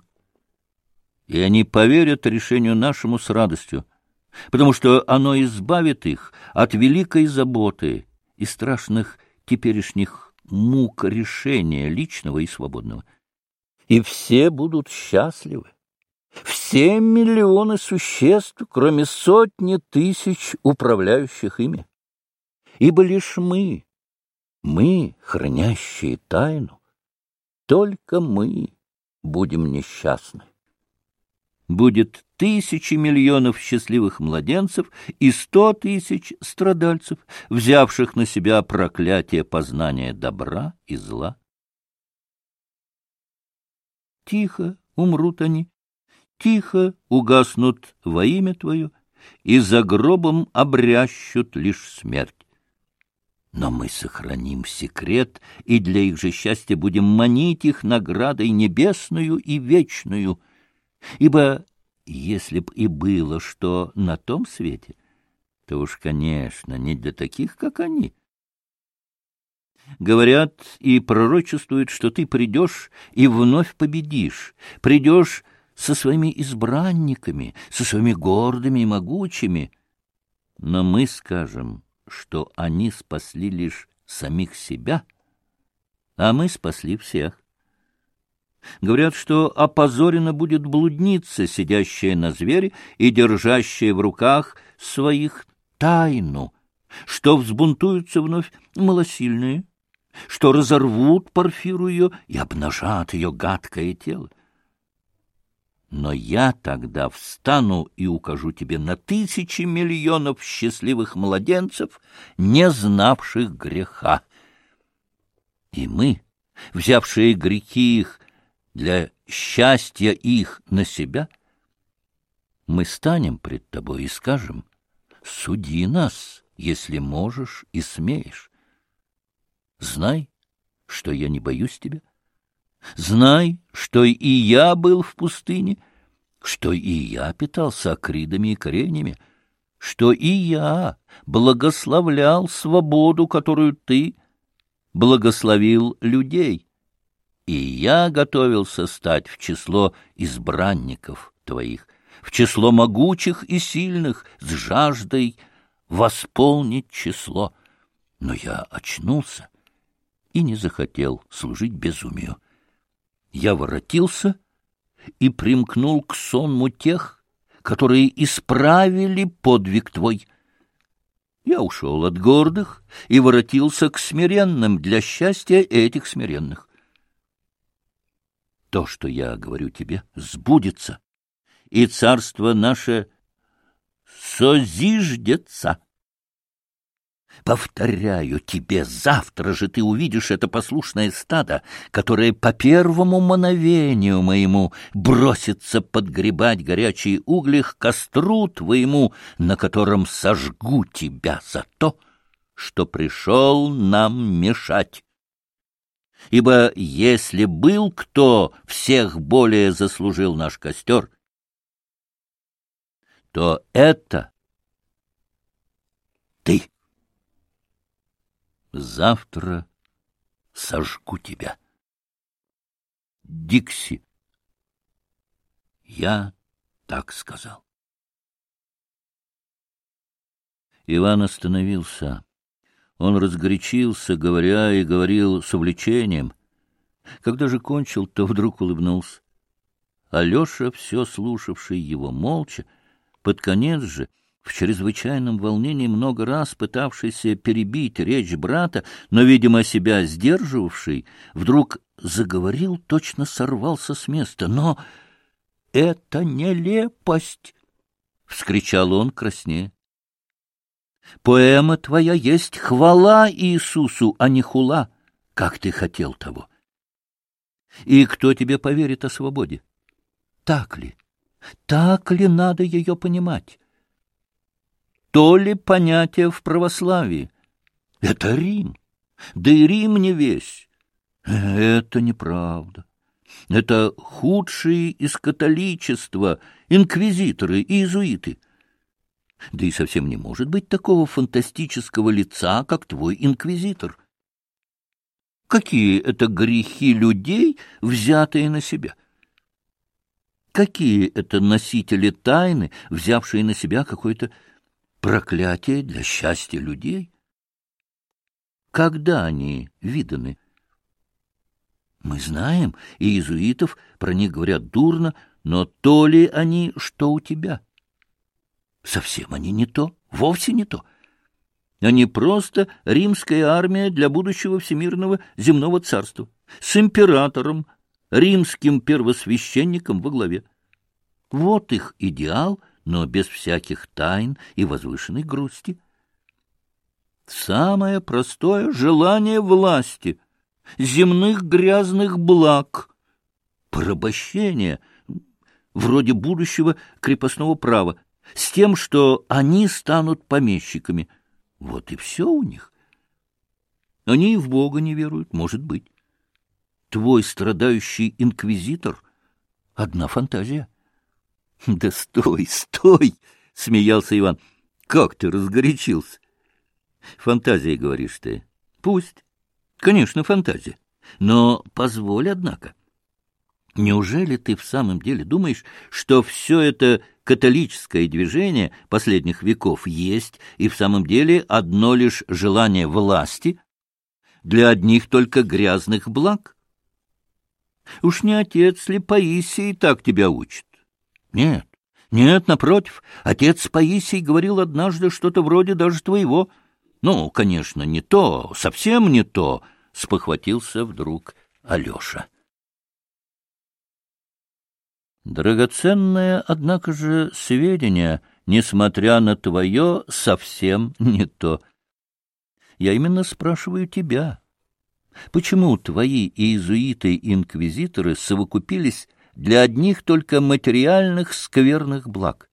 и они поверят решению нашему с радостью, потому что оно избавит их от великой заботы и страшных теперешних мук решения личного и свободного. И все будут счастливы. Все миллионы существ, кроме сотни тысяч управляющих ими. Ибо лишь мы, хранящие тайну, только мы будем несчастны. Будет тысячи миллионов счастливых младенцев и 100 тысяч страдальцев, взявших на себя проклятие познания добра и зла. Тихо умрут они, тихо угаснут во имя Твое, и за гробом обрящут лишь смерть. Но мы сохраним секрет, и для их же счастья будем манить их наградой небесную и вечную, ибо если б и было что на том свете, то уж, конечно, не для таких, как они. Говорят и пророчествуют, что ты придешь и вновь победишь, придешь со своими избранниками, со своими гордыми и могучими. Но мы скажем, что они спасли лишь самих себя, а мы спасли всех. Говорят, что опозорена будет блудница, сидящая на звере и держащая в руках своих тайну, что взбунтуются вновь малосильные, что разорвут Порфиру ее и обнажат ее гадкое тело. Но я тогда встану и укажу тебе на тысячи миллионов счастливых младенцев, не знавших греха. И мы, взявшие грехи их для счастья их на себя, мы станем пред тобой и скажем: суди нас, если можешь и смеешь. Знай, что я не боюсь тебя. Знай, что и я был в пустыне, что и я питался акридами и коренями, что и я благословлял свободу, которую ты благословил людей, и я готовился стать в число избранников твоих, в число могучих и сильных, с жаждой восполнить число. Но я очнулся и не захотел служить безумию. Я воротился и примкнул к сонму тех, которые исправили подвиг твой. Я ушел от гордых и воротился к смиренным для счастья этих смиренных. То, что я говорю тебе, сбудется, и царство наше созиждется. Повторяю тебе, завтра же ты увидишь это послушное стадо, которое по первому мановению моему бросится подгребать горячие угли к костру твоему, на котором сожгу тебя за то, что пришел нам мешать. Ибо если был кто всех более заслужил наш костер, то это ты. Завтра сожгу тебя. Дикси. Я так сказал. Иван остановился. Он разгорячился, говоря и говорил с увлечением. Когда же кончил, то вдруг улыбнулся. Алеша, все слушавший его молча, под конец же, в чрезвычайном волнении, много раз пытавшийся перебить речь брата, но, видимо, себя сдерживавший, вдруг заговорил, точно сорвался с места. «Но это нелепость!» — вскричал он краснея. «Поэма твоя есть хвала Иисусу, а не хула, как ты хотел того. И кто тебе поверит о свободе? Так ли? Так ли надо ее понимать? То ли понятие в православии? Это Рим, да и Рим не весь. Это неправда. Это худшие из католичества, инквизиторы и иезуиты. Да и совсем не может быть такого фантастического лица, как твой инквизитор. Какие это грехи людей, взятые на себя? Какие это носители тайны, взявшие на себя какое-то проклятие для счастья людей? Когда они виданы? Мы знаем, и иезуитов про них говорят дурно, но то ли они, что у тебя? Совсем они не то, вовсе не то. Они просто римская армия для будущего всемирного земного царства, с императором, римским первосвященником во главе. Вот их идеал, но без всяких тайн и возвышенной грусти. Самое простое желание власти, земных грязных благ, порабощение, вроде будущего крепостного права, с тем, что они станут помещиками. Вот и все у них. Они и в Бога не веруют, может быть. Твой страдающий инквизитор — одна фантазия. — Да стой, стой! — смеялся Иван. — Как ты разгорячился? — Фантазия, говоришь ты. — Пусть. Конечно, фантазия. Но позволь, однако. Неужели ты в самом деле думаешь, что все это католическое движение последних веков есть и в самом деле одно лишь желание власти для одних только грязных благ? Уж не отец ли Паисий так тебя учит? Нет, нет, напротив, отец Паисий говорил однажды что-то вроде даже твоего. Ну, конечно, не то, совсем не то, — спохватился вдруг Алеша. Драгоценное, однако же, сведения, несмотря на твое, совсем не то. Я именно спрашиваю тебя. Почему твои иезуиты-инквизиторы совокупились для одних только материальных скверных благ?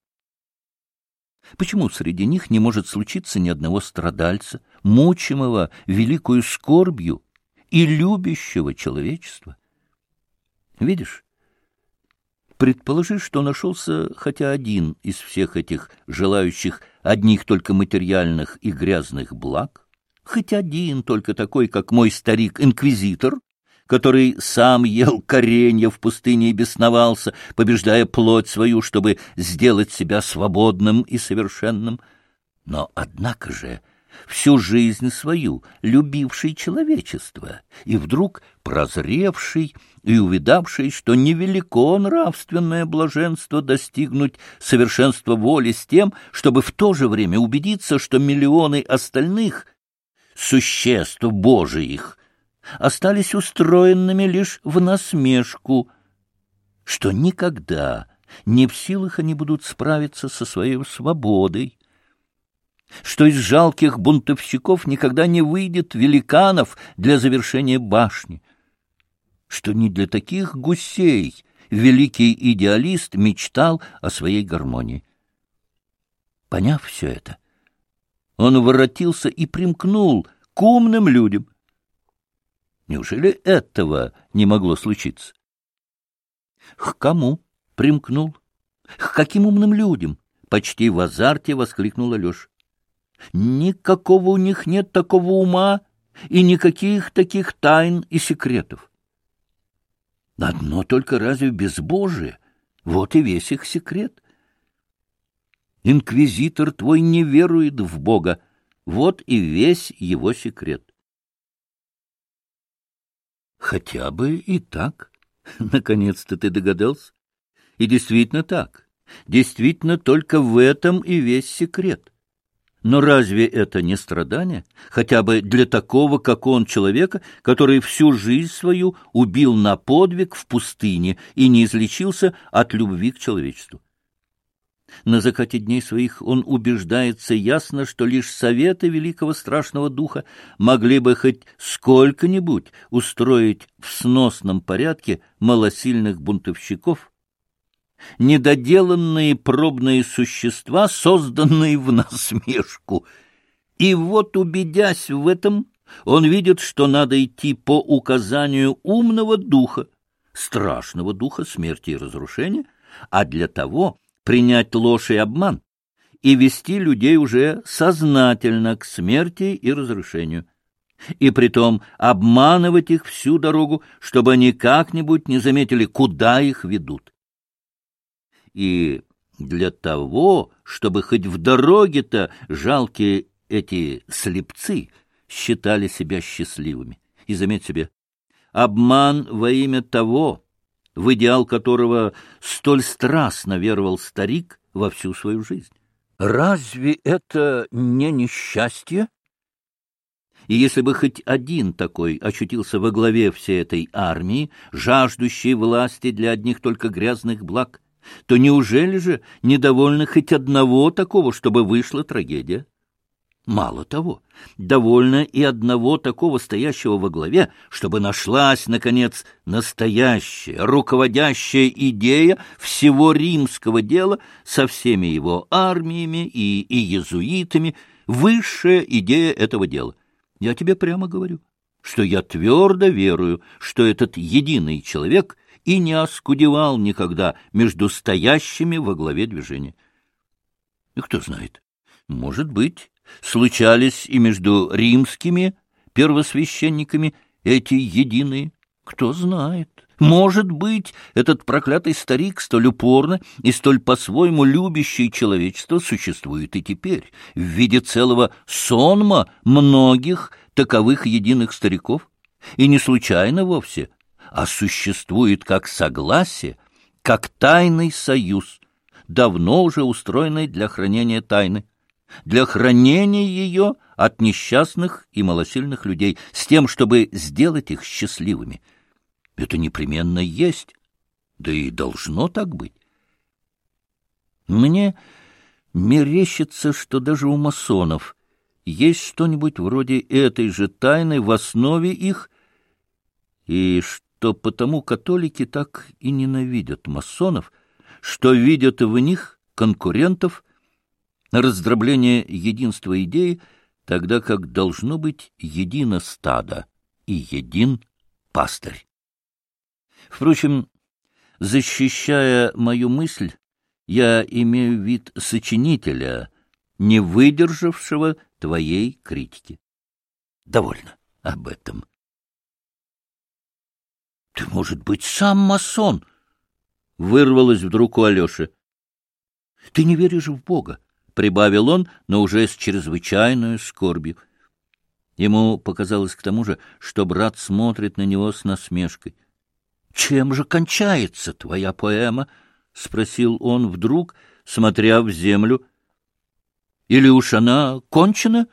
Почему среди них не может случиться ни одного страдальца, мучимого великою скорбью и любящего человечества? Видишь? Предположи, что нашелся хотя один из всех этих желающих одних только материальных и грязных благ, хоть один только такой, как мой старик-инквизитор, который сам ел коренья в пустыне и бесновался, побеждая плоть свою, чтобы сделать себя свободным и совершенным. Но, однако же, всю жизнь свою любивший человечество и вдруг прозревший и увидавший, что невелико нравственное блаженство достигнуть совершенства воли с тем, чтобы в то же время убедиться, что миллионы остальных существ Божиих остались устроенными лишь в насмешку, что никогда не в силах они будут справиться со своей свободой, что из жалких бунтовщиков никогда не выйдет великанов для завершения башни, что не для таких гусей великий идеалист мечтал о своей гармонии. Поняв все это, он воротился и примкнул к умным людям. Неужели этого не могло случиться? К кому примкнул? К каким умным людям? Почти в азарте воскликнул Алеша. Никакого у них нет такого ума и никаких таких тайн и секретов. Одно только разве безбожие? Вот и весь их секрет. Инквизитор твой не верует в Бога. Вот и весь его секрет. Хотя бы и так. Наконец-то ты догадался. И действительно так. Действительно только в этом и весь секрет. Но разве это не страдание, хотя бы для такого, как он, человека, который всю жизнь свою убил на подвиг в пустыне и не излечился от любви к человечеству? На закате дней своих он убеждается ясно, что лишь советы великого страшного духа могли бы хоть сколько-нибудь устроить в сносном порядке малосильных бунтовщиков, недоделанные пробные существа, созданные в насмешку. И вот, убедясь в этом, он видит, что надо идти по указанию умного духа, страшного духа смерти и разрушения, а для того принять ложь и обман и вести людей уже сознательно к смерти и разрушению, и притом обманывать их всю дорогу, чтобы они как-нибудь не заметили, куда их ведут. И для того, чтобы хоть в дороге-то жалкие эти слепцы считали себя счастливыми. И заметь себе, обман во имя того, в идеал которого столь страстно веровал старик во всю свою жизнь. Разве это не несчастье? И если бы хоть один такой очутился во главе всей этой армии, жаждущей власти для одних только грязных благ, то неужели же недовольно хоть одного такого, чтобы вышла трагедия? Мало того, довольно и одного такого стоящего во главе, чтобы нашлась, наконец, настоящая, руководящая идея всего римского дела со всеми его армиями и иезуитами, высшая идея этого дела. Я тебе прямо говорю, что я твердо верую, что этот единый человек и не оскудевал никогда между стоящими во главе движения. И кто знает, может быть, случались и между римскими первосвященниками эти единые. Кто знает. Может быть, этот проклятый старик, столь упорно и столь по-своему любящий человечество, существует и теперь, в виде целого сонма многих таковых единых стариков, и не случайно вовсе, а существует как согласие, как тайный союз, давно уже устроенный для хранения тайны, для хранения ее от несчастных и малосильных людей, с тем, чтобы сделать их счастливыми. Это непременно есть, да и должно так быть. Мне мерещится, что даже у масонов есть что-нибудь вроде этой же тайны в основе их, и что потому католики так и ненавидят масонов, что видят в них конкурентов, раздробление единства идеи, тогда как должно быть едино стадо и един пастырь. Впрочем, защищая мою мысль, я имею вид сочинителя, не выдержавшего твоей критики. Довольно об этом. — Ты, может быть, сам масон? — вырвалось вдруг у Алеши. — Ты не веришь в Бога, — прибавил он, но уже с чрезвычайной скорбью. Ему показалось к тому же, что брат смотрит на него с насмешкой. — Чем же кончается твоя поэма? — спросил он вдруг, смотря в землю. — Или уж она кончена?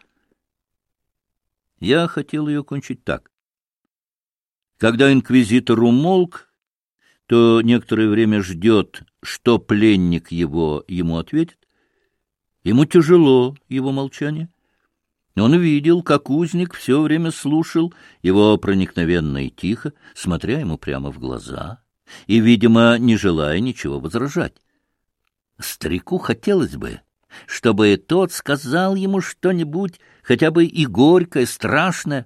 Я хотел ее кончить так. Когда инквизитор умолк, то некоторое время ждет, что пленник ему ответит. Ему тяжело его молчание. Он видел, как узник все время слушал его проникновенно и тихо, смотря ему прямо в глаза, и, видимо, не желая ничего возражать. Старику хотелось бы, чтобы тот сказал ему что-нибудь, хотя бы и горькое, страшное.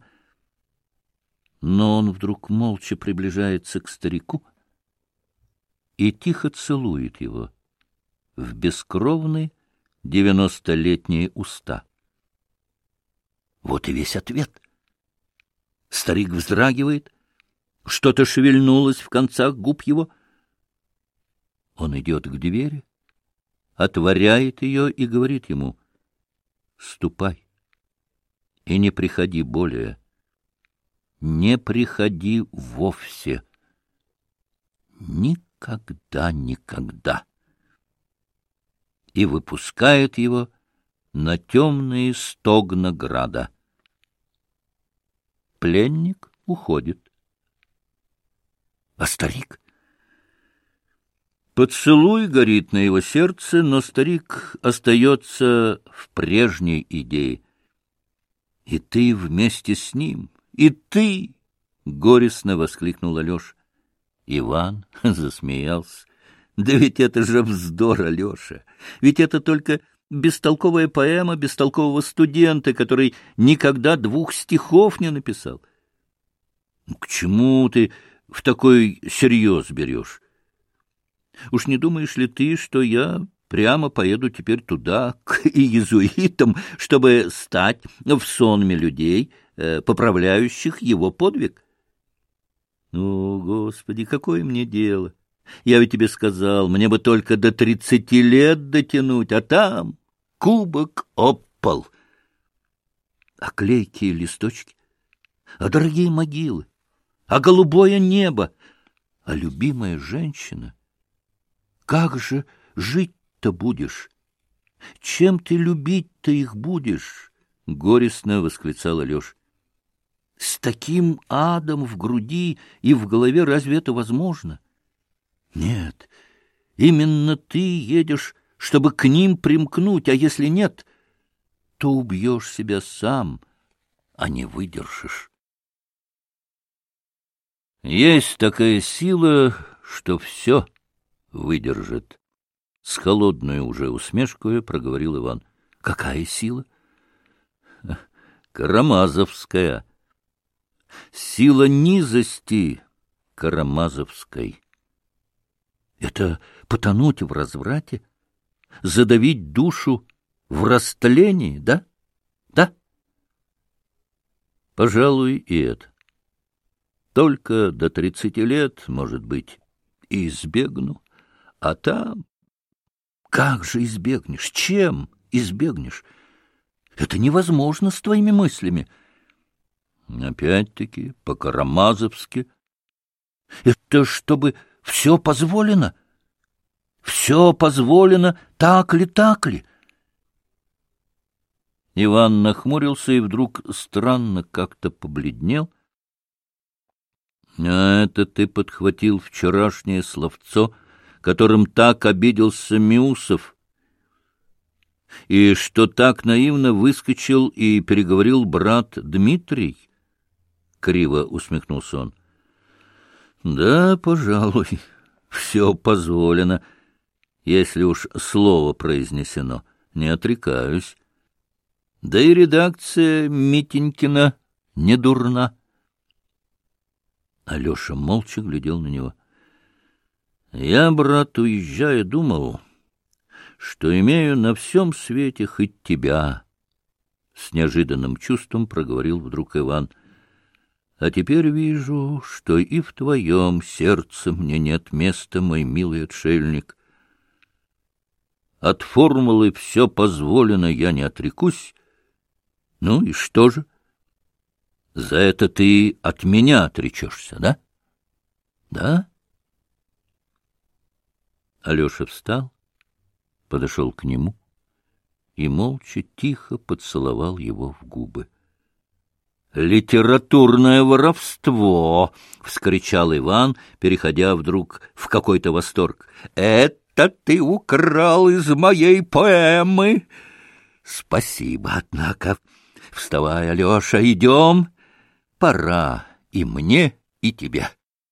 Но он вдруг молча приближается к старику и тихо целует его в бескровные 90-летние уста. Вот и весь ответ. Старик вздрагивает, что-то шевельнулось в концах губ его. Он идет к двери, отворяет ее и говорит ему: «Ступай и не приходи более, не приходи вовсе, никогда, никогда». И выпускает его на темные стогна града. Пленник уходит. А старик? Поцелуй горит на его сердце, но старик остается в прежней идее. И ты вместе с ним, и ты! — горестно воскликнул Алеша. Иван засмеялся. Да ведь это же вздор, Алеша! Ведь это только бестолковая поэма бестолкового студента, который никогда 2 стихов не написал. К чему ты в такой серьез берешь? Уж не думаешь ли ты, что я прямо поеду теперь туда, к иезуитам, чтобы стать в сонме людей, поправляющих его подвиг? О, Господи, какое мне дело! Я ведь тебе сказал, мне бы только до 30 лет дотянуть, а там кубок об пол. А клейкие листочки, а дорогие могилы, а голубое небо, а любимая женщина. Как же жить-то будешь? Чем ты любить-то их будешь? — горестно восклицал Алеша. С таким адом в груди и в голове разве это возможно? Нет, именно ты едешь, чтобы к ним примкнуть, а если нет, то убьешь себя сам, а не выдержишь. Есть такая сила, что все выдержит. С холодной уже усмешкой проговорил Иван. Какая сила? Карамазовская. Сила низости Карамазовской. Это потонуть в разврате? Задавить душу в растлении, да? Да? Пожалуй, и это. Только до 30 лет, может быть, и избегну. А там... Как же избегнешь? Чем избегнешь? Это невозможно с твоими мыслями. Опять-таки, по-карамазовски. Это чтобы все позволено? Все позволено, так ли, так ли? Иван нахмурился и вдруг странно как-то побледнел. — А это ты подхватил вчерашнее словцо, которым так обиделся Миусов, и что так наивно выскочил и переговорил брат Дмитрий? — криво усмехнулся он. — Да, пожалуй, все позволено, если уж слово произнесено, не отрекаюсь. Да и редакция Митенькина не дурна. Алеша молча глядел на него. — Я, брат, уезжая, думал, что имею на всем свете хоть тебя. С неожиданным чувством проговорил вдруг Иван. — А теперь вижу, что и в твоем сердце мне нет места, мой милый отшельник. От формулы «все позволено» я не отрекусь. Ну и что же? За это ты от меня отречешься, да? Да? Алеша встал, подошел к нему и молча тихо поцеловал его в губы. «Литературное воровство!» — вскричал Иван, переходя вдруг в какой-то восторг. «Это ты украл из моей поэмы!» «Спасибо, однако. Вставай, Алеша, идем. Пора и мне, и тебе».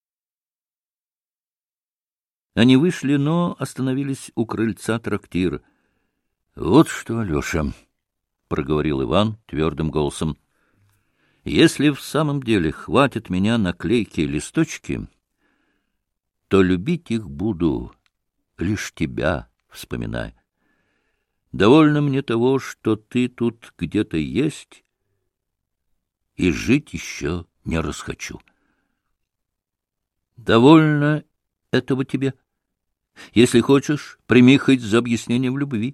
Они вышли, но остановились у крыльца трактира. — Вот что, Алеша, — проговорил Иван твердым голосом, — если в самом деле хватит меня на клейкие листочки, то любить их буду, лишь тебя вспоминая. Довольно мне того, что ты тут где-то есть, и жить еще не расхочу. Довольно этого тебе. Если хочешь, прими хоть за объяснение в любви.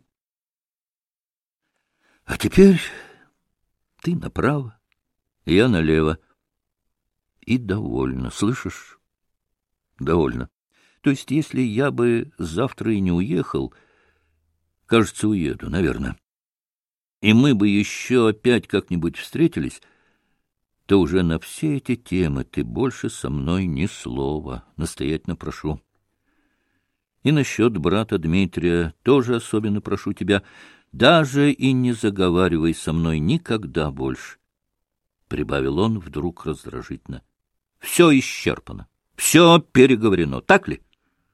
А теперь ты направо, я налево. И довольно, слышишь? Довольно. То есть, если я бы завтра и не уехал, кажется, уеду, наверное, и мы бы еще опять как-нибудь встретились, то уже на все эти темы ты больше со мной ни слова, настоятельно прошу. И насчет брата Дмитрия тоже особенно прошу тебя, даже и не заговаривай со мной никогда больше, — прибавил он вдруг раздражительно. — Все исчерпано, все переговорено, так ли?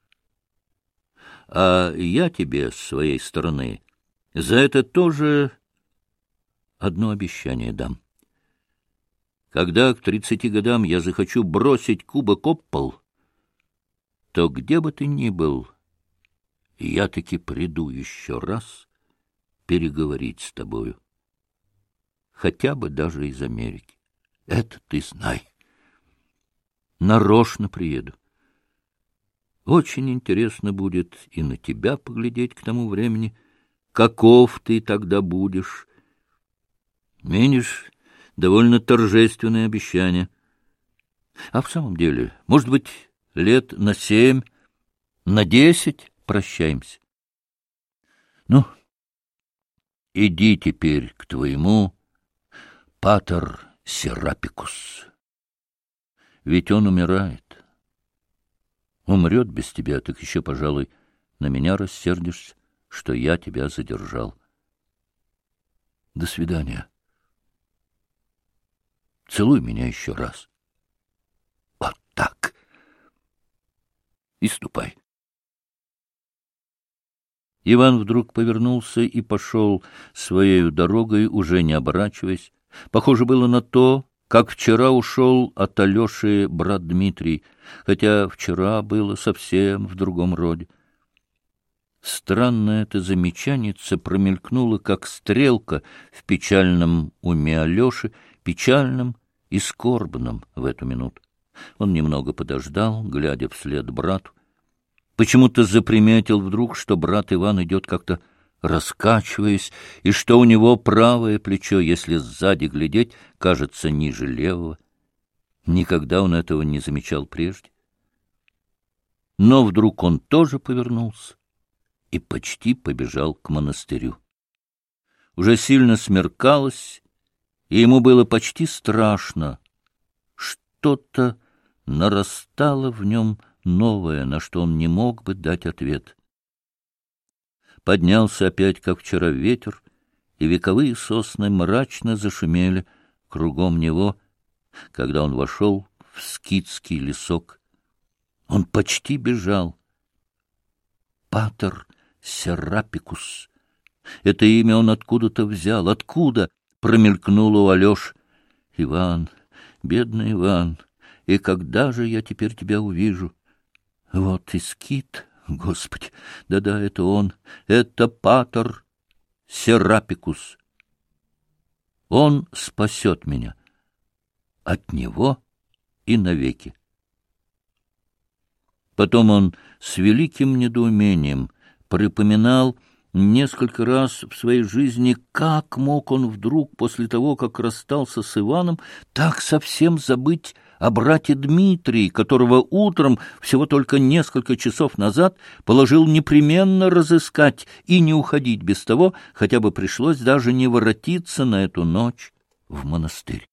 А я тебе с своей стороны за это тоже одно обещание дам. Когда к 30 годам я захочу бросить кубок об пол, то где бы ты ни был, я таки приду еще раз переговорить с тобою. Хотя бы даже из Америки. Это ты знай. Нарочно приеду. Очень интересно будет и на тебя поглядеть к тому времени, каков ты тогда будешь. Видишь, довольно торжественное обещание. А в самом деле, может быть, лет на 7, на 10 прощаемся. Ну, иди теперь к твоему патер Серапикус. Ведь он умирает. Умрет без тебя, так еще, пожалуй, на меня рассердишься, что я тебя задержал. До свидания. Целуй меня еще раз. Вот так. И ступай. Иван вдруг повернулся и пошел своею дорогой, уже не оборачиваясь. Похоже было на то, как вчера ушел от Алеши брат Дмитрий, хотя вчера было совсем в другом роде. Странное это замечанице промелькнуло, как стрелка в печальном уме Алеши, печальном и скорбном в эту минуту. Он немного подождал, глядя вслед брату. Почему-то заприметил вдруг, что брат Иван идет как-то раскачиваясь, и что у него правое плечо, если сзади глядеть, кажется ниже левого. Никогда он этого не замечал прежде. Но вдруг он тоже повернулся и почти побежал к монастырю. Уже сильно смеркалось, и ему было почти страшно. Что-то нарастало в нем новое, на что он не мог бы дать ответ. Поднялся опять, как вчера, ветер, и вековые сосны мрачно зашумели кругом него, когда он вошел в скитский лесок. Он почти бежал. Патер Серапикус. Это имя он откуда-то взял. Откуда? Промелькнуло у Алеши. Иван, бедный Иван, и когда же я теперь тебя увижу? Вот и скит. Господи, да-да, это он, это Патер Серапикус. Он спасет меня от него и навеки. Потом он с великим недоумением припоминал несколько раз в своей жизни, как мог он вдруг, после того, как расстался с Иваном, так совсем забыть о брате Дмитрии, которого утром, всего только несколько часов назад, положил непременно разыскать и не уходить без того, хотя бы пришлось даже не воротиться на эту ночь в монастырь.